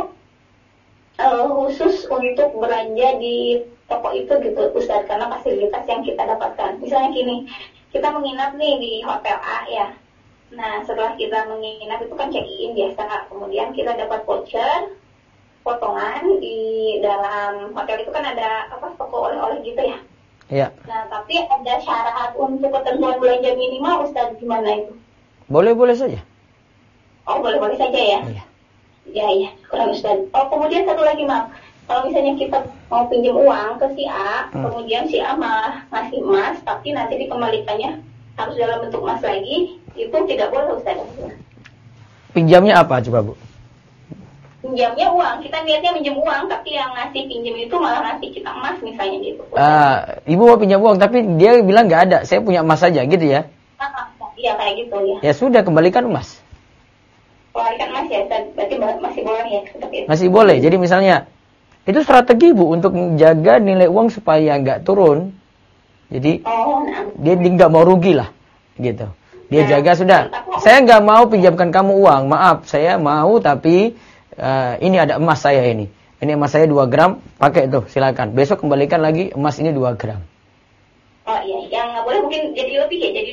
khusus untuk belanja di toko itu gitu Ustaz, karena fasilitas yang kita dapatkan. Misalnya gini, kita menginap nih di hotel A ya. Nah, setelah kita menginap itu kan check-in biasa, kemudian kita dapat voucher potongan di dalam hotel itu kan ada toko oleh-oleh gitu ya. Iya. Nah, tapi ada syarat untuk ketentuan belanja minimal Ustaz, gimana itu? Boleh-boleh saja. Oh, boleh-boleh saja ya. Iya. Ya, kurang Ustaz. Oh, kemudian satu lagi Mak. Kalau misalnya kita mau pinjam uang ke si A, kemudian si A malah ngasih emas, tapi nanti dikembalikannya harus dalam bentuk emas lagi, itu tidak boleh Ustaz. Pinjamnya apa coba Bu? Pinjamnya uang, kita niatnya pinjam uang, tapi yang ngasih pinjam itu malah ngasih kita emas misalnya gitu. Ibu mau pinjam uang, tapi dia bilang nggak ada, saya punya emas saja gitu ya? Iya kayak gitu ya. Ya sudah, kembalikan emas. Kembalikan emas ya, berarti masih boleh ya seperti itu. Masih boleh, jadi misalnya itu strategi Bu untuk menjaga nilai uang supaya nggak turun. Jadi dia nggak mau rugi lah, gitu. Dia jaga sudah. Saya nggak mau pinjamkan kamu uang, maaf. Saya mau tapi ini ada emas saya ini. Ini emas saya 2 gram, pakai tuh, silakan. Besok kembalikan lagi emas ini 2 gram. Oh iya, yang nggak boleh mungkin jadi lebih ya, jadi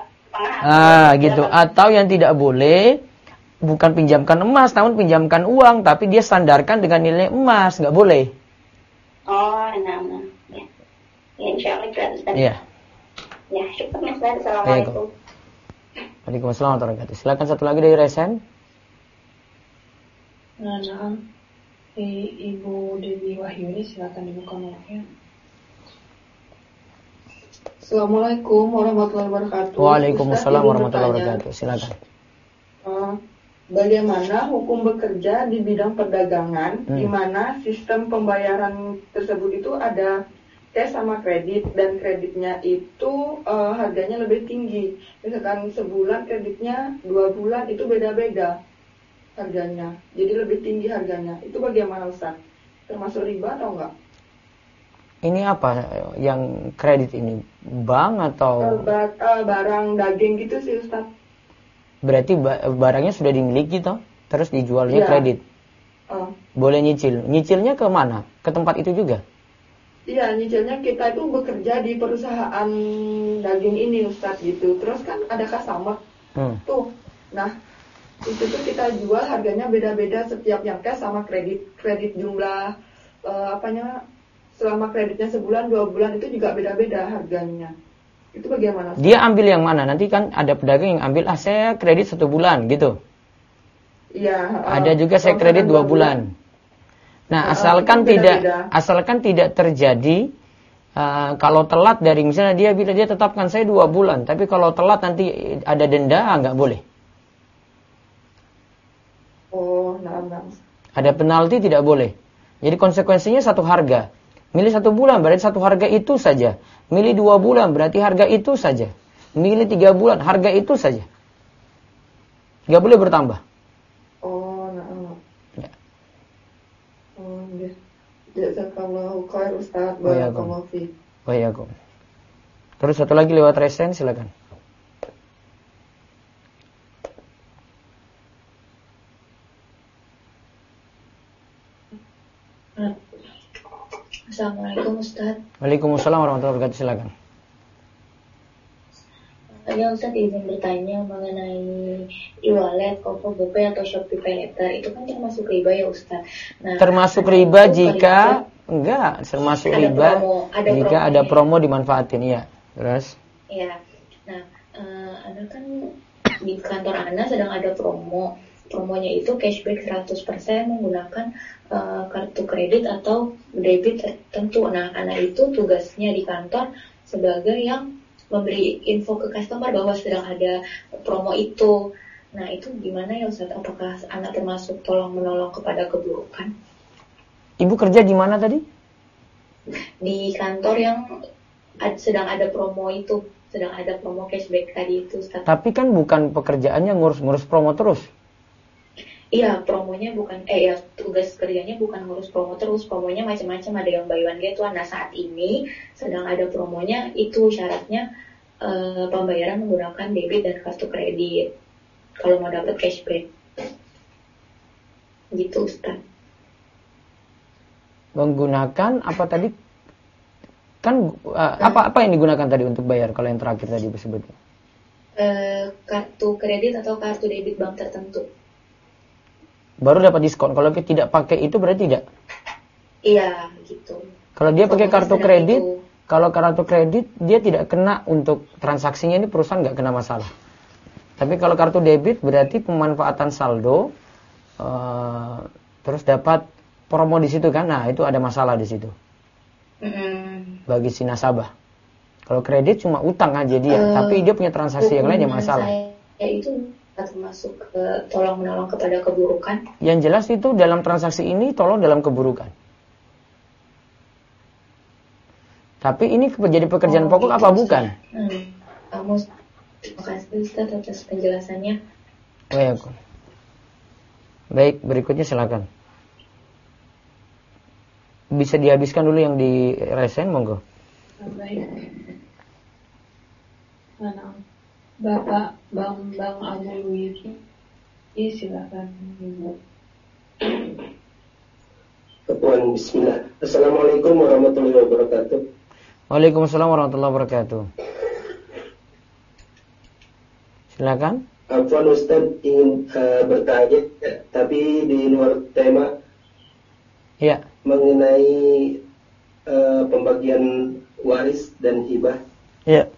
2,5. Gitu. Atau yang tidak boleh, bukan pinjamkan emas, namun pinjamkan uang, tapi dia standarkan dengan nilai emas, nggak boleh. Oh, nah. Ya, insya Allah jelas Ustaz. Iya. Ya, syukur Mas Ustaz. Assalamualaikum. Waalaikumsalam warahmatullahi wabarakatuh. Silakan satu lagi dari Resen. Nah, Ibu Dewi Wahyuni, silakan dibuka mic-nya. Assalamualaikum warahmatullahi wabarakatuh. Waalaikumsalam warahmatullahi wabarakatuh. Silakan. Bagaimana hukum bekerja di bidang perdagangan, di mana sistem pembayaran tersebut itu ada cash sama kredit, dan kreditnya itu harganya lebih tinggi. Misalkan sebulan kreditnya, 2 bulan itu beda-beda. harganya. Jadi lebih tinggi harganya. Itu bagaimana Ustaz? Termasuk riba atau enggak? Ini apa yang kredit ini? Bank atau Barang daging gitu sih Ustaz. berarti barangnya sudah dimiliki toh, terus dijualnya kredit. Boleh nyicil. Nyicilnya ke mana? Ke tempat itu juga? Iya, nyicilnya kita itu bekerja di perusahaan daging ini Ustaz gitu. Terus kan ada customer tuh. Nah, itu tuh kita jual harganya beda-beda setiap yang cash sama kredit. Kredit jumlah selama kreditnya sebulan, 2 bulan itu juga beda-beda harganya. Itu bagaimana? Dia ambil yang mana? Nanti kan ada pedagang yang ambil, saya kredit 1 bulan gitu. Iya. Ada juga saya kredit 2 bulan. Nah, asalkan tidak terjadi kalau telat dari misalnya dia tetapkan saya 2 bulan, tapi kalau telat nanti ada denda, nggak boleh. Ada penalti, tidak boleh. Jadi konsekuensinya satu harga. Milih 1 bulan berarti satu harga itu saja. Milih 2 bulan berarti harga itu saja. Milih 3 bulan harga itu saja. Nggak boleh bertambah. Jazakallahu khair Ustaz. Barakallahu fiik. Waalaikumsalam. Terus satu lagi lewat resen, silakan. Assalamualaikum Ustaz. Waalaikumsalam warahmatullahi wabarakatuh, silakan. Ya Ustaz, izin bertanya mengenai e-wallet, OVO, GoPay atau Shopee Paylater, itu kan termasuk riba ya Ustaz? Nah, termasuk riba jika termasuk riba jika ada promo dimanfaatin, ya. Terus? Iya. Nah, Anda kan di kantor Anda sedang ada promo. Promonya itu cashback 100% menggunakan kartu kredit atau debit tertentu. Nah, Anda itu tugasnya di kantor sebagai yang memberi info ke customer bahwa sedang ada promo itu. Nah, itu gimana ya Ustaz? Apakah anak termasuk tolong-menolong kepada keburukan? Ibu kerja di mana tadi? Di kantor yang sedang ada promo itu, sedang ada promo cashback tadi itu Ustaz. Tapi kan bukan pekerjaannya ngurus promo terus. Iya, promonya bukan, tugas kerjanya bukan ngurus promo terus. Promonya macam-macam, ada yang buy one get one. Nah, saat ini sedang ada promonya, itu syaratnya pembayaran menggunakan debit dan kartu kredit kalau mau dapat cashback. Gitu Ustaz. Menggunakan apa tadi? Kan apa yang digunakan tadi untuk bayar kalau yang terakhir tadi disebutnya? Kartu kredit atau kartu debit bank tertentu. Baru dapat diskon. Kalau tidak pakai itu berarti tidak? Iya, gitu. Kalau dia pakai kartu kredit, kalau kartu kredit dia tidak kena untuk transaksinya, ini perusahaan nggak kena masalah. Tapi kalau kartu debit berarti pemanfaatan saldo, terus dapat promo di situ kan? Nah, itu ada masalah di situ. Bagi si nasabah. Kalau kredit cuma utang aja dia, tapi dia punya transaksi yang lain yang masalah. Itu termasuk tolong menolong kepada keburukan. Yang jelas itu dalam transaksi ini tolong dalam keburukan. Tapi ini jadi pekerjaan pokok apa bukan? Terima kasih Ustaz atas penjelasannya. Baik, berikutnya silakan. Bisa dihabiskan dulu yang di resen, monggo. Baik. Mana? Bapak Bambang Amulwidi, silakan Ibu. Bismillah. Assalamualaikum warahmatullahi wabarakatuh. Waalaikumsalam warahmatullahi wabarakatuh. Silakan. Afwan Ustaz, ingin bertanya, tapi di luar tema. Ya. Mengenai pembagian waris dan hibah. Ya.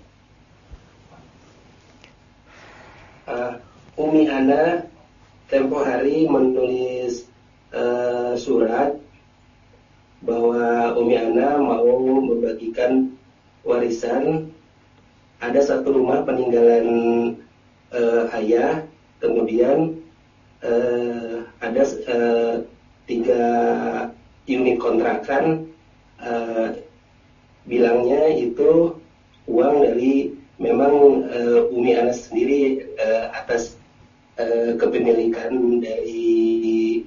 Umi Ana tempo hari menulis surat bahwa Umi Ana mau membagikan warisan. Ada satu rumah peninggalan ayah, kemudian ada 3 unit kontrakan, bilangnya itu uang dari memang Umi Ana sendiri atas kepemilikan dari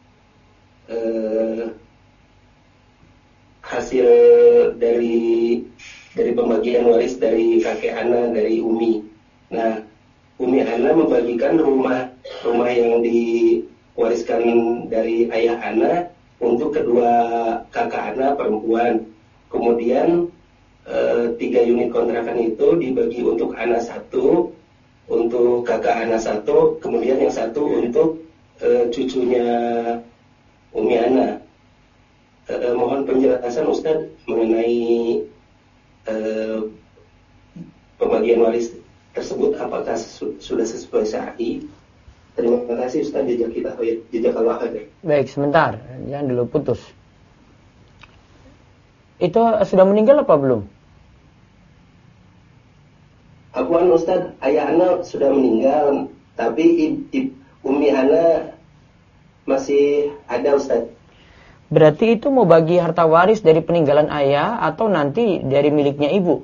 hasil dari pembagian waris dari kakek Ana, dari Umi. Nah, Umi Ana membagikan rumah yang diwariskan dari ayah Ana untuk kedua kakak Ana perempuan. Kemudian 3 unit kontrakan itu dibagi untuk Ana 1, untuk kakak Ana 1, kemudian yang 1 untuk cucunya Umi Ana. Mohon penjelasan Ustadz mengenai pembagian waris tersebut, apakah sudah sesuai syar'i? Terima kasih Ustaz, jazakallah khair. Baik, sebentar, jangan dulu putus. Itu sudah meninggal apa belum? Afwan Ustaz, ayah Ana sudah meninggal, tapi Umi Ana masih ada Ustaz. Berarti itu mau bagi harta waris dari peninggalan ayah atau nanti dari miliknya ibu?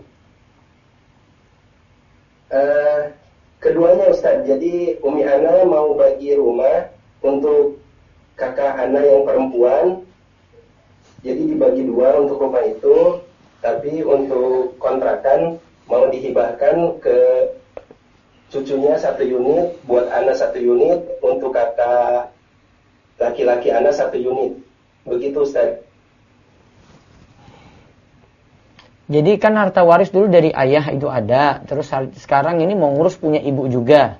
Keduanya Ustaz. Jadi Umi Ana mau bagi rumah untuk kakak Ana yang perempuan. Jadi dibagi 2 untuk rumah itu. Tapi untuk kontrakan mau dihibahkan ke cucunya 1 unit, buat Ana 1 unit, untuk kakak laki-laki Ana 1 unit. Begitu Ustaz. Jadi kan harta waris dulu dari ayah itu ada, terus sekarang ini mau ngurus punya ibu juga.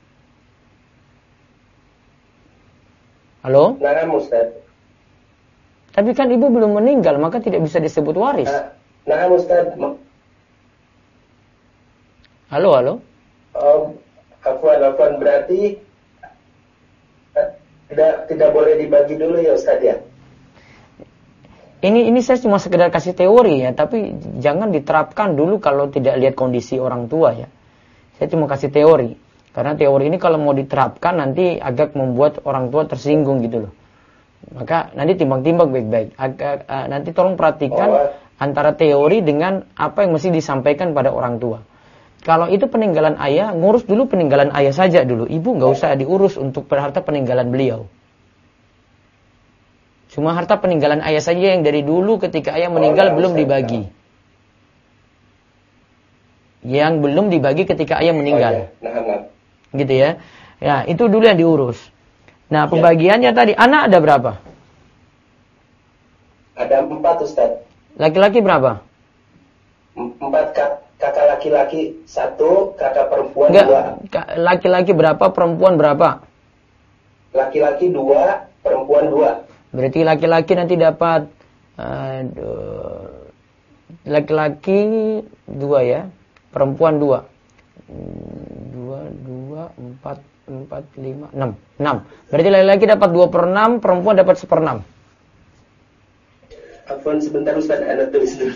Halo? Nah, Ustaz. Tapi kan ibu belum meninggal, maka tidak bisa disebut waris. Nah, Ustaz. Halo? Afwan, berarti tidak boleh dibagi dulu ya Ustaz ya? Ini saya cuma sekedar kasih teori ya, tapi jangan diterapkan dulu kalau tidak lihat kondisi orang tua ya. Saya cuma kasih teori. Karena teori ini kalau mau diterapkan nanti agak membuat orang tua tersinggung gitu loh. Maka nanti timbang-timbang baik-baik. Nanti tolong perhatikan antara teori dengan apa yang mesti disampaikan pada orang tua. Kalau itu peninggalan ayah, ngurus dulu peninggalan ayah saja dulu. Ibu nggak usah diurus untuk harta peninggalan beliau. Cuma harta peninggalan ayah saja yang dari dulu ketika ayah meninggal belum dibagi. Yang belum dibagi ketika ayah meninggal. Gitu ya. Ya, itu dulu yang diurus. Nah, pembagiannya tadi, anak ada berapa? Ada 4 Ustaz. Laki-laki berapa? 4 kakak laki-laki 1, kakak perempuan 2. Laki-laki berapa, perempuan berapa? Laki-laki 2, perempuan 2. Berarti laki-laki nanti dapat laki-laki 2 ya, perempuan 2. 2, 4, 5, 6. Berarti laki-laki dapat 2/6, perempuan dapat 1/6. Afwan sebentar Ustaz, ada tulis dulu.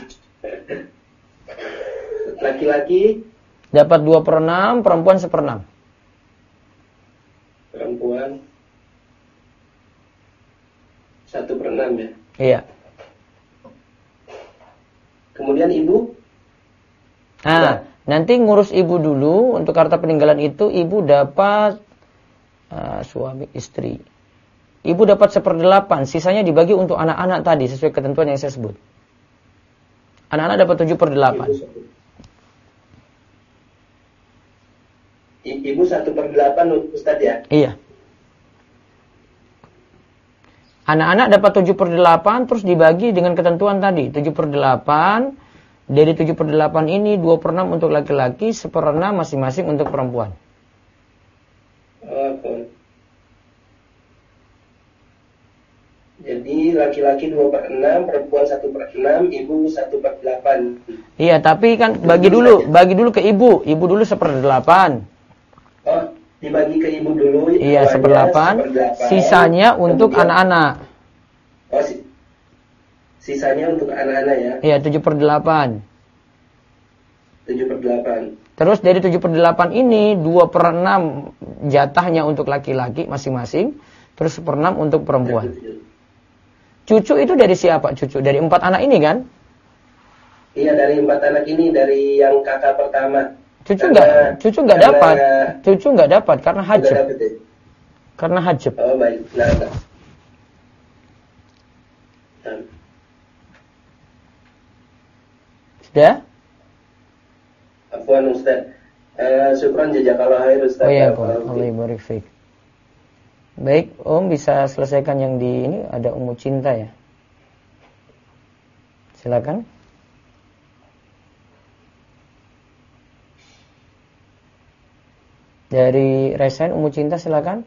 Laki-laki dapat 2/6, perempuan 1/6. Perempuan 1/6 ya? Iya. Kemudian ibu? Nanti ngurus ibu dulu. Untuk harta peninggalan itu ibu dapat suami istri. Ibu dapat 1/8. Sisanya dibagi untuk anak-anak tadi sesuai ketentuan yang saya sebut. Anak-anak dapat 7/8. Ibu 1/8 Ustaz ya? Iya. Anak-anak dapat 7/8 terus dibagi dengan ketentuan tadi. 7/8. Dari 7/8 ini 2/6 untuk laki-laki, 1/6 masing-masing untuk perempuan. Oke. Jadi laki-laki 2/6, perempuan 1/6, ibu 1/8. Iya, tapi kan bagi dulu ke ibu. Ibu dulu 1/8. Oh, dibagi ke ibu dulu. Iya, 1/8. Sisanya untuk anak-anak. Oh, sisanya untuk anak-anak ya? Iya, 7/8. 7/8. Terus dari 7/8 ini 2/6 jatahnya untuk laki-laki masing-masing, terus 1/6 untuk perempuan. Cucu itu dari siapa? Cucu dari 4 anak ini kan? Iya, dari 4 anak ini, dari yang kakak pertama. Cucu nggak dapat karena hajat. Karena hajab. Oh baik, nah. Sudah? Afwan Ustaz. Syukran jazakallahu khair Ustaz. Oh iya, Allah barik fiik. Baik, Om bisa selesaikan yang di ini, ada Ummu Cinta ya. Silakan. Dari Resen Ummu Cinta silakan.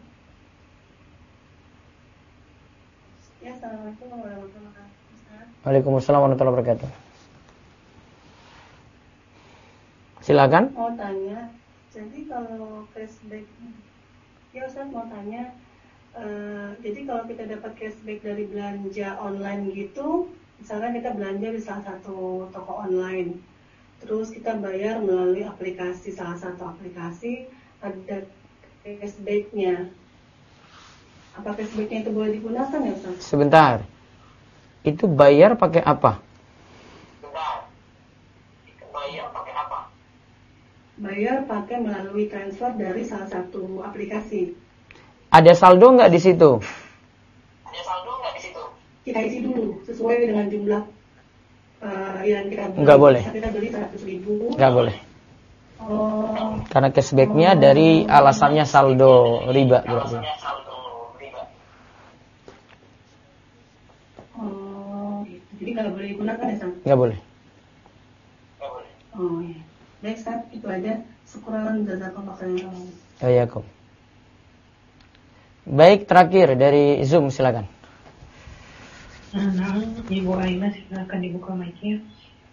Ya, Assalamualaikum warahmatullahi wabarakatuh. Waalaikumsalam warahmatullahi wabarakatuh. Silakan. Mau tanya, jadi kalau cashback, ya Ustaz mau tanya, jadi kalau kita dapat cashback dari belanja online gitu, misalkan kita belanja di salah satu toko online, terus kita bayar melalui aplikasi, salah satu aplikasi, ada cashbacknya. Apa cashbacknya itu boleh digunakan ya Ustaz? Sebentar. Itu bayar pakai apa? Bayar pakai melalui transfer dari salah satu aplikasi. Ada saldo nggak di situ? Kita isi dulu sesuai dengan jumlah yang kita beli. Nggak boleh. Kita beli 100.000. Nggak boleh. Oh. Karena cashbacknya dari alasannya saldo riba berarti. Oh, jadi nggak boleh digunakan ya Sam? Nggak boleh. Oh iya. Baik Ustaz, itu aja. Syukran jazakallahu khairan. Waalaikumsalam. Baik, terakhir dari Zoom silakan. Nah, Ibu Aina silakan dibuka mic-nya.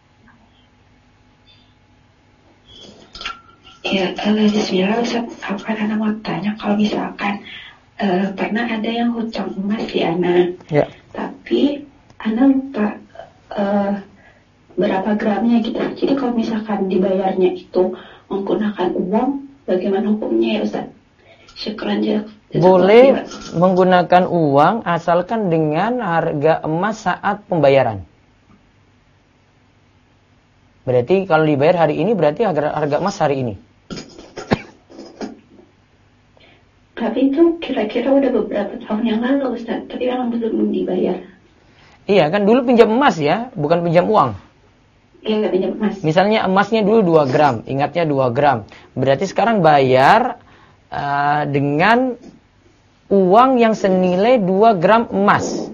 Ya, bismillah Ustaz, Ana mau tanya kalau misalkan pernah ada yang hutang emas di Ana. Ya. Tapi Ana lupa berapa gramnya gitu. Jadi kalau misalkan dibayarnya itu menggunakan uang, bagaimana hukumnya ya Ustaz? Syukran jazakallahu. Boleh menggunakan uang asalkan dengan harga emas saat pembayaran. Berarti kalau dibayar hari ini berarti harga emas hari ini. Tapi itu kira-kira udah beberapa tahun yang lalu Ustaz, tapi memang belum dibayar. Iya kan dulu pinjam emas ya, bukan pinjam uang. Iya, nggak pinjam emas. Misalnya emasnya dulu 2 gram, ingatnya 2 gram. Berarti sekarang bayar dengan uang yang senilai 2 gram emas.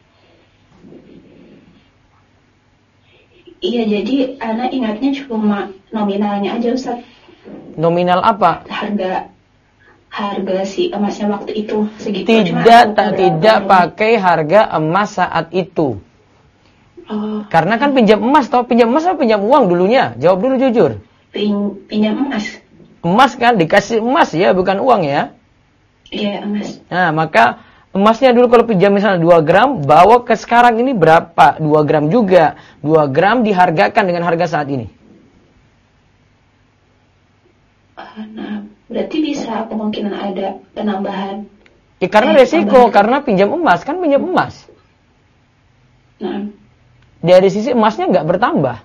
Iya, jadi Ana ingatnya cuma nominalnya aja Ustaz. Nominal apa? Harga si emasnya waktu itu segitu. Tidak pakai harga emas saat itu. Oh. Karena kan pinjam emas toh, pinjam emas atau pinjam uang dulunya? Jawab dulu jujur. Pinjam emas. Emas kan dikasih emas ya, bukan uang ya? Iya, emas. Nah, maka emasnya dulu kalau pinjam misalnya 2 gram, bawa ke sekarang ini berapa? 2 gram juga. 2 gram dihargakan dengan harga saat ini. Nah, berarti bisa kemungkinan ada penambahan. Ya karena resiko, karena pinjam emas, kan pinjam emas. Nah. Dari sisi emasnya nggak bertambah.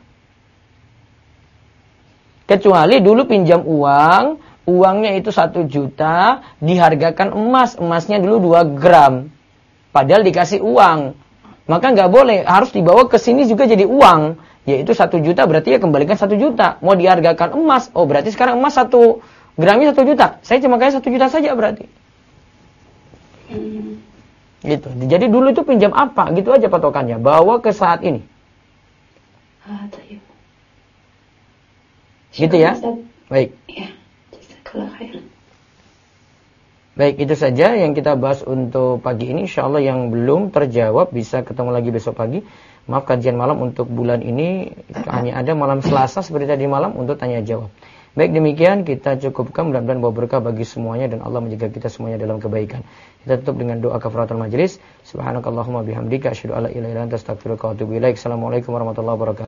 Kecuali dulu pinjam uang, uangnya itu 1 juta, dihargakan emas, emasnya dulu 2 gram. Padahal dikasih uang. Maka nggak boleh, harus dibawa ke sini juga jadi uang. Yaitu 1 juta, berarti ya kembalikan 1 juta. Mau dihargakan emas, oh berarti sekarang emas 1 gramnya 1 juta. Saya cuma kasih 1 juta saja berarti. Gitu. Jadi dulu itu pinjam apa? Gitu aja patokannya. Bawa ke saat ini. Gitu ya? Baik. Ya, jazakallahu khairan. Baik, itu saja yang kita bahas untuk pagi ini. InsyaAllah yang belum terjawab bisa ketemu lagi besok pagi. Maaf, kajian malam untuk bulan ini hanya ada malam Selasa seperti tadi malam untuk tanya jawab. Baik, demikian kita cukupkan, mudah-mudahan bawa berkah bagi semuanya dan Allah menjaga kita semuanya dalam kebaikan. Kita tutup dengan doa kafaratul majelis. Subhanakallahumma bihamdika asyhadu an la ilaha illa anta astaghfiruka wa atubu ilaik. Assalamualaikum warahmatullahi wabarakatuh.